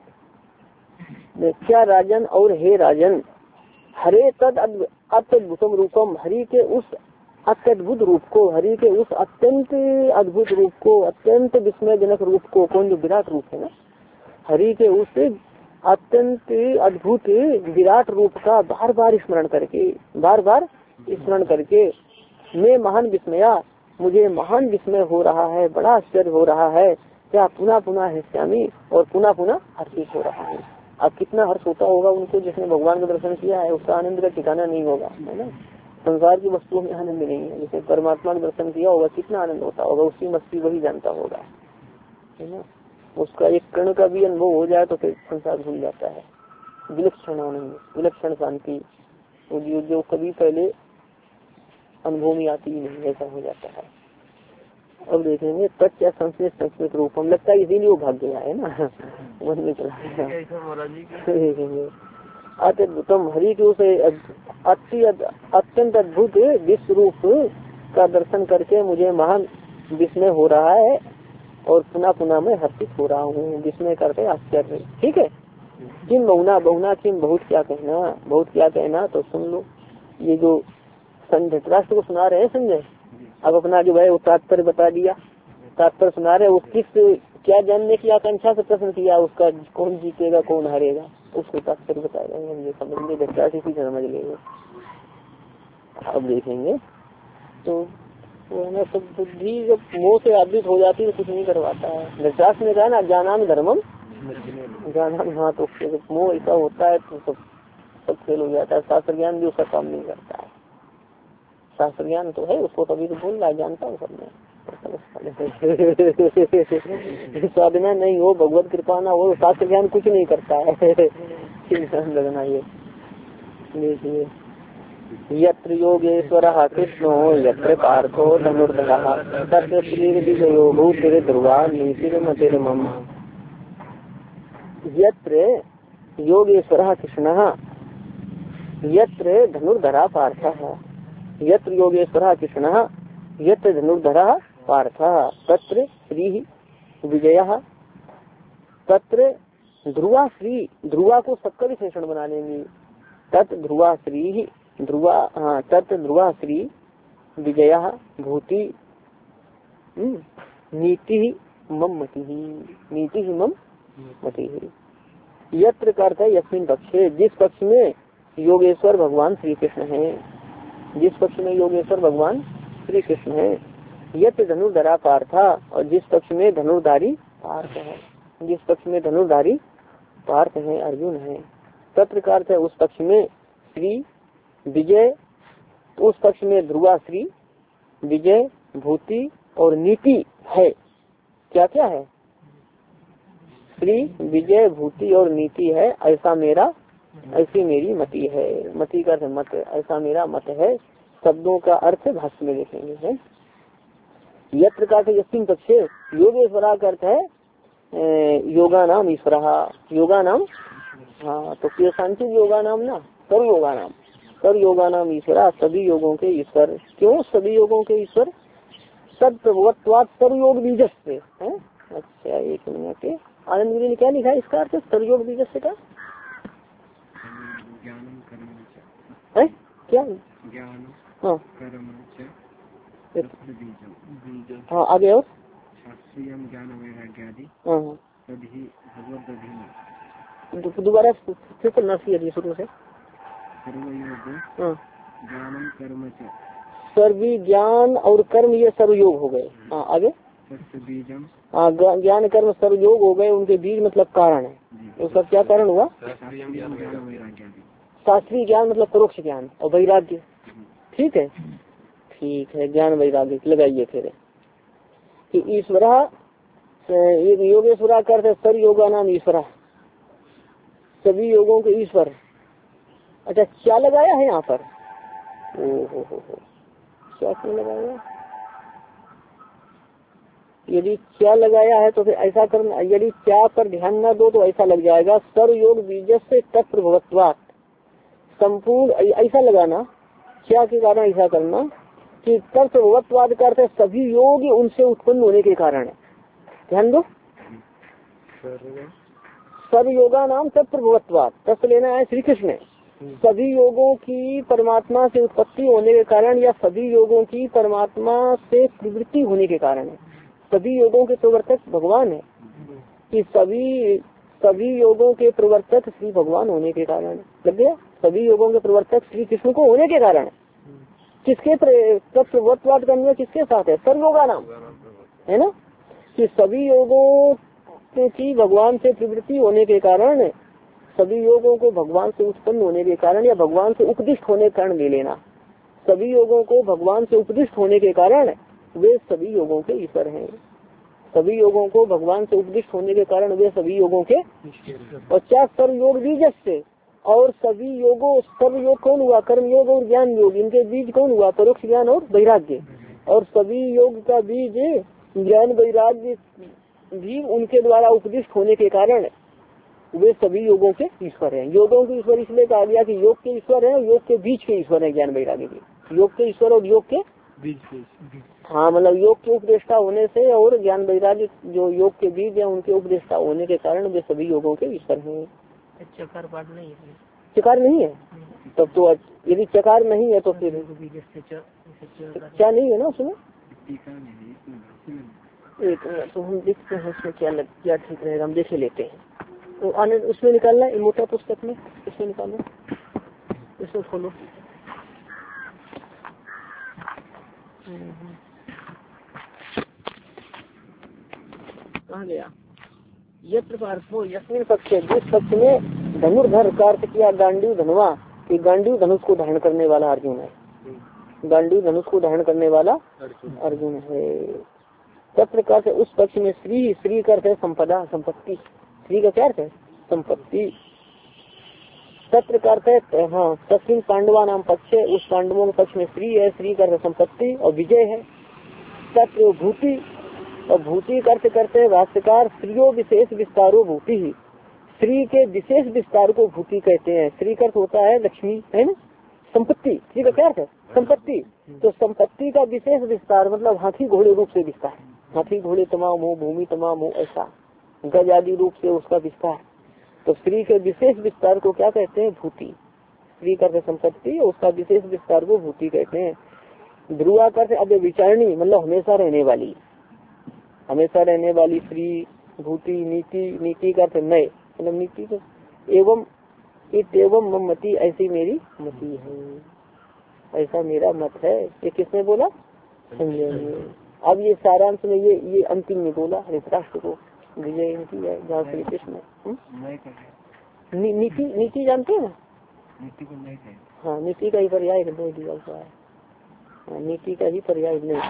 B: क्या राजन और हे राजन हरे तद अत्यद्भुतम रूपम, हरि के उस अत्यद्भुत रूप को, हरि के उस अत्यंत अद्भुत रूप को, अत्यंत विस्मयजनक रूप को, कौन जो विराट रूप है ना, हरि के उस अत्यंत अद्भुत विराट रूप का बार बार स्मरण करके, बार बार स्मरण करके मैं महान विस्मया, मुझे महान विस्मय हो रहा है, बड़ा आश्चर्य हो रहा है, क्या पुनः पुनः हृष्यामी और पुनः पुनः हर्षित हो रहा है। अब कितना हर्ष होता होगा उनको जिसने भगवान का दर्शन किया है, उसका आनंद का ठिकाना नहीं होगा, है ना। संसार की वस्तुओं में आनंद नहीं है, जिसने परमात्मा का दर्शन किया होगा कितना आनंद होता होगा, उसकी मस्ती वही जानता होगा, है ना। उसका एक कण का भी अनुभव हो जाए तो फिर संसार भूल जाता है। विलक्षण आनंद, विलक्षण शांति जो, जो कभी पहले अनुभव में आती ही नहीं, ऐसा हो जाता है। अब देखेंगे तत्व संस्कृत संस्कृत रूपम, लगता है इसीलिए वो भाग गया है ना, मन में चला गया। अत्यद्भुतम हरि के उसे अत्यंत अद्भुत विश्व रूप का दर्शन करके मुझे महान विस्मय हो रहा है और पुनः पुनः मैं हर्षित हो रहा हूँ। विस्मय करते आश्चर्य, ठीक है। किम बहुना बहुना किम, बहुत क्या कहना, बहुत क्या कहना, तो सुन लो। ये जो धृतराष्ट्र को सुना रहे हैं संजय, अब अपना जो है वो तात्पर्य बता दिया, तात्पर्य सुना रहे, वो किस क्या जानने की आकांक्षा से प्रश्न किया, उसका कौन जीतेगा कौन हारेगा, उसको तात्पर्य बताएगा, हम ये समझ ले, धृतराष्ट्र इसी से समझ लेंगे। अब देखेंगे तो वो है ना, सब बुद्धि जब मोह से आवृत हो जाती है तो कुछ नहीं करवाता है। धृतराष्ट्र ने कहा ना ज्ञानान धर्मम ज्ञानान, हाँ तो जब मोह ऐसा होता है तो सब सब फेल हो जाता है। शास्त्र ज्ञान भी उसका काम नहीं करता है। शास्त्र ज्ञान तो है, उसको तभी तो बोल रहा है, जानता हूँ सब मैं। साधना नहीं हो, भगवत कृपा ना हो, शास्त्र ज्ञान कुछ नहीं करता है। लगना ये देखिए, यत्र योगेश्वरः कृष्णो यत्र पार्थो धनुर्धरः तत्र श्रीर्विजयो भूतिर् ध्रुवा नीतिर्मतिर्मम। यत्र योगेश्वरः कृष्णः यत्र धनुर्धरः पार्थः, यत्र योगेश्वरः कृष्णः यत्र धनुर्धरः पार्थः तत्र श्री विजयः, तत्र ध्रुवा श्री, ध्रुवा को सबका विशेषण बना लेंगे, तत् ध्रुवा श्री, ध्रुवा हाँ तत् ध्रुवा श्री विजयः भूति नीति मम मति, नीति मम मति। यत्र का अर्थ है यस्मिन पक्षे, जिस पक्ष में योगेश्वर भगवान श्री कृष्ण है, जिस पक्ष में योगेश्वर भगवान श्री कृष्ण है। यत्र धनुर्धरा पार्था, और जिस पक्ष में धनुर्धारी पार्थ है, जिस पक्ष में धनुर्धारी पार्थ है, अर्जुन है। तत्र का अर्थ है उस पक्ष में, श्री विजय, उस पक्ष में ध्रुवा श्री विजय भूति और नीति है। क्या क्या है? श्री विजय भूति और नीति है, ऐसा मेरा, ऐसी मेरी मति है। मति का अर्थ मत, ऐसा मेरा मत है। शब्दों का अर्थ भाष्य में देखेंगे है। यत्र का अर्थ यस्मिन पक्षे, योगेश्वरा का अर्थ है योगा नाम ईश्वर, योगा नाम, हाँ तो सांचित योगा नाम ना, सर्व योगा नाम, सर्व योगा नाम ईश्वरा, सभी योगों के ईश्वर। क्यों सभी योगों के ईश्वर? सत्वत्वात् सर्वयोग बीजस से है। अच्छा एक मिनट, आनंद गिरी ने क्या लिखा है इसका अर्थ? सर्वयोग बीजस से का है क्या? हाँ हाँ आगे और दोबारा फिर करना चाहिए शुरू से। सर्वी ज्ञान और कर्म ये सर्वयोग हो गए। हाँ आगे, हाँ ज्ञान कर्म सर्वयोग हो गए, उनके बीज मतलब कारण है। उसका क्या कारण हुआ? शास्त्रीय ज्ञान मतलब परोक्ष ज्ञान और वैराग्य। ठीक है, ठीक है, ज्ञान वैराग्य लगाइए फिर कि ईश्वरा योगेश्वरा करते सर योगा नाम ईश्वरा, सभी योगों के ईश्वर। अच्छा, क्या लगाया है यहाँ पर? ओ हो हो हो क्या क्यों लगाया? यदि क्या लगाया है तो फिर ऐसा करना, यदि क्या पर ध्यान न दो तो ऐसा लग जाएगा सर्व योग बीज से तत्प्रभवत्वात् संपूर्ण, ऐसा लगाना क्या के कारण ऐसा करना कि तत्प्रभवत्वाद का अर्थ सभी योग उनसे उत्पन्न होने के कारण है। ध्यान दो, सर्व योगा नाम तत्प्रभवत्वाद, तत्व लेना है श्री कृष्ण। सभी योगों की परमात्मा से उत्पत्ति होने के कारण या सभी योगों की परमात्मा से प्रवृत्ति होने के कारण है। सभी योगों के प्रवर्तक भगवान है कि सभी सभी योगों के प्रवर्तक श्री भगवान होने के कारण लग गया। सभी योगों के प्रवर्तक श्री कृष्ण को होने के कारण किसके प्रवर्तवाद करने किसके साथ है? सर्वयोगा नाम है ना, कि सभी योगों की भगवान से प्रवृत्ति होने के कारण, सभी योगों को भगवान से उत्पन्न होने के कारण या भगवान से उपदिष्ट होने के कारण ले लेना। सभी योगों को भगवान से उपदिष्ट होने के कारण वे सभी योगों के ईश्वर हैं। सभी योगों को भगवान से उपदिष्ट होने के कारण वे सभी योगों के, और क्या सर्व योग बीज से, और सभी योगों सर्व योग कौन हुआ? कर्म योग और ज्ञान योग, इनके बीज कौन हुआ? परोक्ष ज्ञान और वैराग्य। और सभी योग का बीज ज्ञान वैराग्य भी उनके द्वारा उपदिष्ट होने के कारण वे सभी योगों के ईश्वर हैं। योगों के ईश्वर इसलिए कहा गया कि योग के ईश्वर है, योग के बीच के ईश्वर है ज्ञान वैराग्य के। योग के ईश्वर और योग के बीज के, हाँ मतलब योग के उपदेष्टा होने से और ज्ञान वैराग्य जो योग के बीज है उनके उपदेष्टा होने के कारण वे सभी योगों के ईश्वर हैं।
A: चकार पाठ नहीं है,
B: चकार नहीं है तब तो, यदि चकार नहीं है तो फिर क्या नहीं है ना उसमें। एक तो हम देखते हैं उसमें क्या लग क्या ठीक रहेगा, हम देखे लेते हैं। तो आने उसमें निकालना है मोटा पुस्तक में, इसमें निकालना, इसमें खोलो। कहाँ गया? यत्र पार्थो यस्मिन पक्ष, जिस पक्ष में धनुर्धर का अर्थ किया गांडीव धनुआ, कि गांडीव धनुष को धारण करने वाला अर्जुन है। गांडीव धनुष को धारण करने वाला अर्जुन है। तत्र का उस पक्ष में श्री, श्री का अर्थ है संपदा, संपत्ति। श्री का क्या अर्थ है? संपत्ति। तत्र का अर्थ है हाँ, तस्मिन पांडवा नाम पक्ष है, उस पांडवों के पक्ष में श्री है, श्री का अर्थ संपत्ति और विजय है। तत्र भूति, और भूति का अर्थ करते हैं भाष्यकार स्त्रियों विशेष विस्तारो भूति ही, स्त्री के विशेष विस्तार को भूति कहते हैं। स्त्री का अर्थ होता है लक्ष्मी, है ना, संपत्ति। स्त्री का क्या अर्थ है? संपत्ति। तो संपत्ति का विशेष विस्तार मतलब हाथी घोड़े रूप से विस्तार, हाथी घोड़े तमाम हो, भूमि तमाम हो, ऐसा गज आदि रूप से उसका विस्तार। तो स्त्री के विशेष विस्तार को क्या कहते हैं? भूति। स्त्री का अर्थ संपत्ति, उसका विशेष विस्तार को भूति कहते हैं। ध्रुवा का अर्थ अब विचारणी मतलब हमेशा रहने वाली, हमेशा रहने वाली स्त्री। भूति नीति, नीति का अर्थ नए मतलब नीति तो एवं इत एवं ममति, ऐसी मेरी मति है, ऐसा मेरा मत है। ये किसने बोला? संजय ने। अब ये सारांश में ये ये अंतिम में बोला धृतराष्ट्र को, विजय इनकी है जहाँ श्री कृष्ण। नी, नीति नीति जानते हैं? नीति को नहीं है, हाँ नीति का ही पर्याय नहीं दिया हुआ है, हाँ नीति का ही पर्याय नहीं।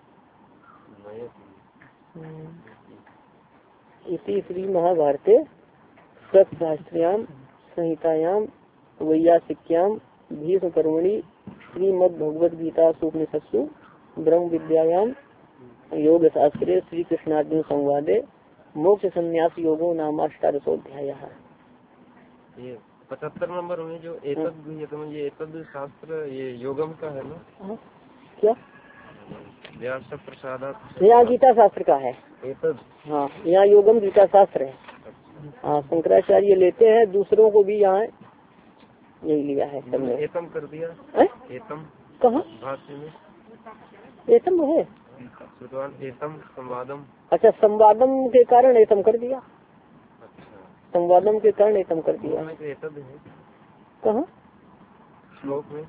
B: इसी श्री महाभारते सत्शास्त्र्याम संहितायाम वैयासिक्याम भीष्म कर्मणि श्रीमद् भगवद गीता उपनिषत्सु ब्रह्म विद्यायाम योग शास्त्रे श्री कृष्णार्जुन संवादे मोक्ष संन्यास योगो नामाष्टादशोऽध्याय।
C: ये पचहत्तर नंबर में जो एतद तो ये एतद शास्त्र ये योगम का है ना?
B: क्या
C: व्यास प्रसाद
B: यहाँ गीता शास्त्र का है
C: एतद,
B: हाँ यहाँ योगम गीता शास्त्र है। हाँ शंकराचार्य लेते हैं, दूसरों को भी यहाँ यही लिया है सबने।
C: एतम कर दिया
B: है?
C: एतम
B: कहाँ
C: भाष्य में
B: एतम है?
C: एतम संवादम।
B: अच्छा संवादम के कारण एतम कर दिया।
C: अच्छा
B: संवादम के कारण एतम कर दिया।
C: एतद है
B: कहाँ
C: श्लोक में?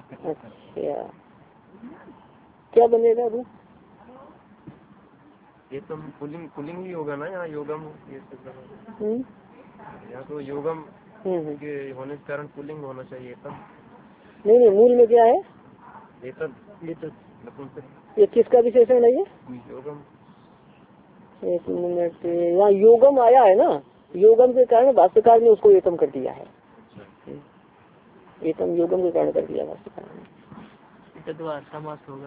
B: अच्छा क्या बनेगा रूप?
C: ये तो पुलिंग पुलिंग भी होगा ना यहाँ योगम ये सब यहाँ तो योगम के होने के कारण पुलिंग होना चाहिए तब।
B: नहीं नहीं मूल में क्या है
C: ये तब
B: ये किसका विशेषण है ये
C: योगम।
B: एक मिनट यहाँ योगम आया है ना योगम के कारण भाष्यकार ने उसको एतम कर दिया है। एतम योगम के कारण कर दिया भाष्यकार ने।
A: समास होगा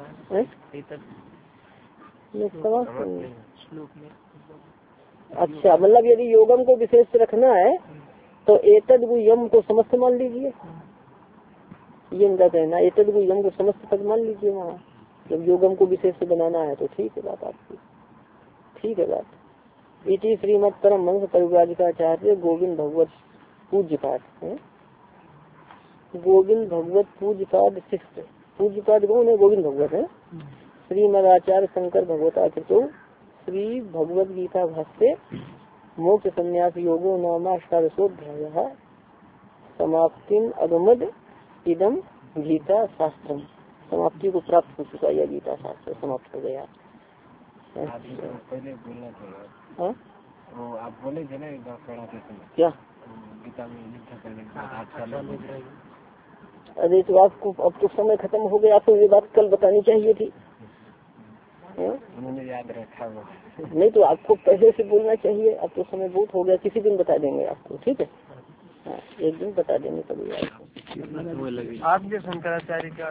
A: श्लोक में।
B: अच्छा मतलब यदि योगम को विशेष रखना है तो एतद यम को समस्त मान लीजिए। ये इनका कहना एतद यम को समस्त पद मान लीजिए वहाँ जब योगम को विशेष बनाना है तो ठीक है बात आपकी ठीक है बात। इति श्रीमद परम हंस परिव्राजकाचार्य गोविंद भगवत पूज्य पाठ है गोविंद भगवत पूज्य पाठ सिक्स पूज्य पाठ कौन है गोविंद भगवत है। श्रीमद आचार्य शंकर भगवता कृतो श्री भगवद गीता भाष्य मोक्ष संन्यास योगो नाम अष्टादशोध्याय समाप्तिम अगमद इदम गीता शास्त्रम। समाप्ति को प्राप्त हो चुका यह गीता शास्त्र समाप्त हो गया।
C: पहले बोलना चाहिए
B: हाँ
C: वो आप बोले थे ना एक बार पढ़ाते समय
B: क्या
C: गीता में लिखा करने
B: अरे तो आपको अब तो समय खत्म हो गया आपको ये बात कल बतानी चाहिए थी।
C: उन्होंने याद रखा वो
B: नहीं तो आपको पहले से बोलना चाहिए अब तो समय बहुत हो गया किसी दिन बता देंगे आपको ठीक है हाँ एक दिन बता देंगे कभी आपको।
C: आप जो शंकराचार्य का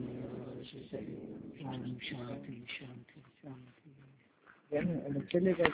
C: क्या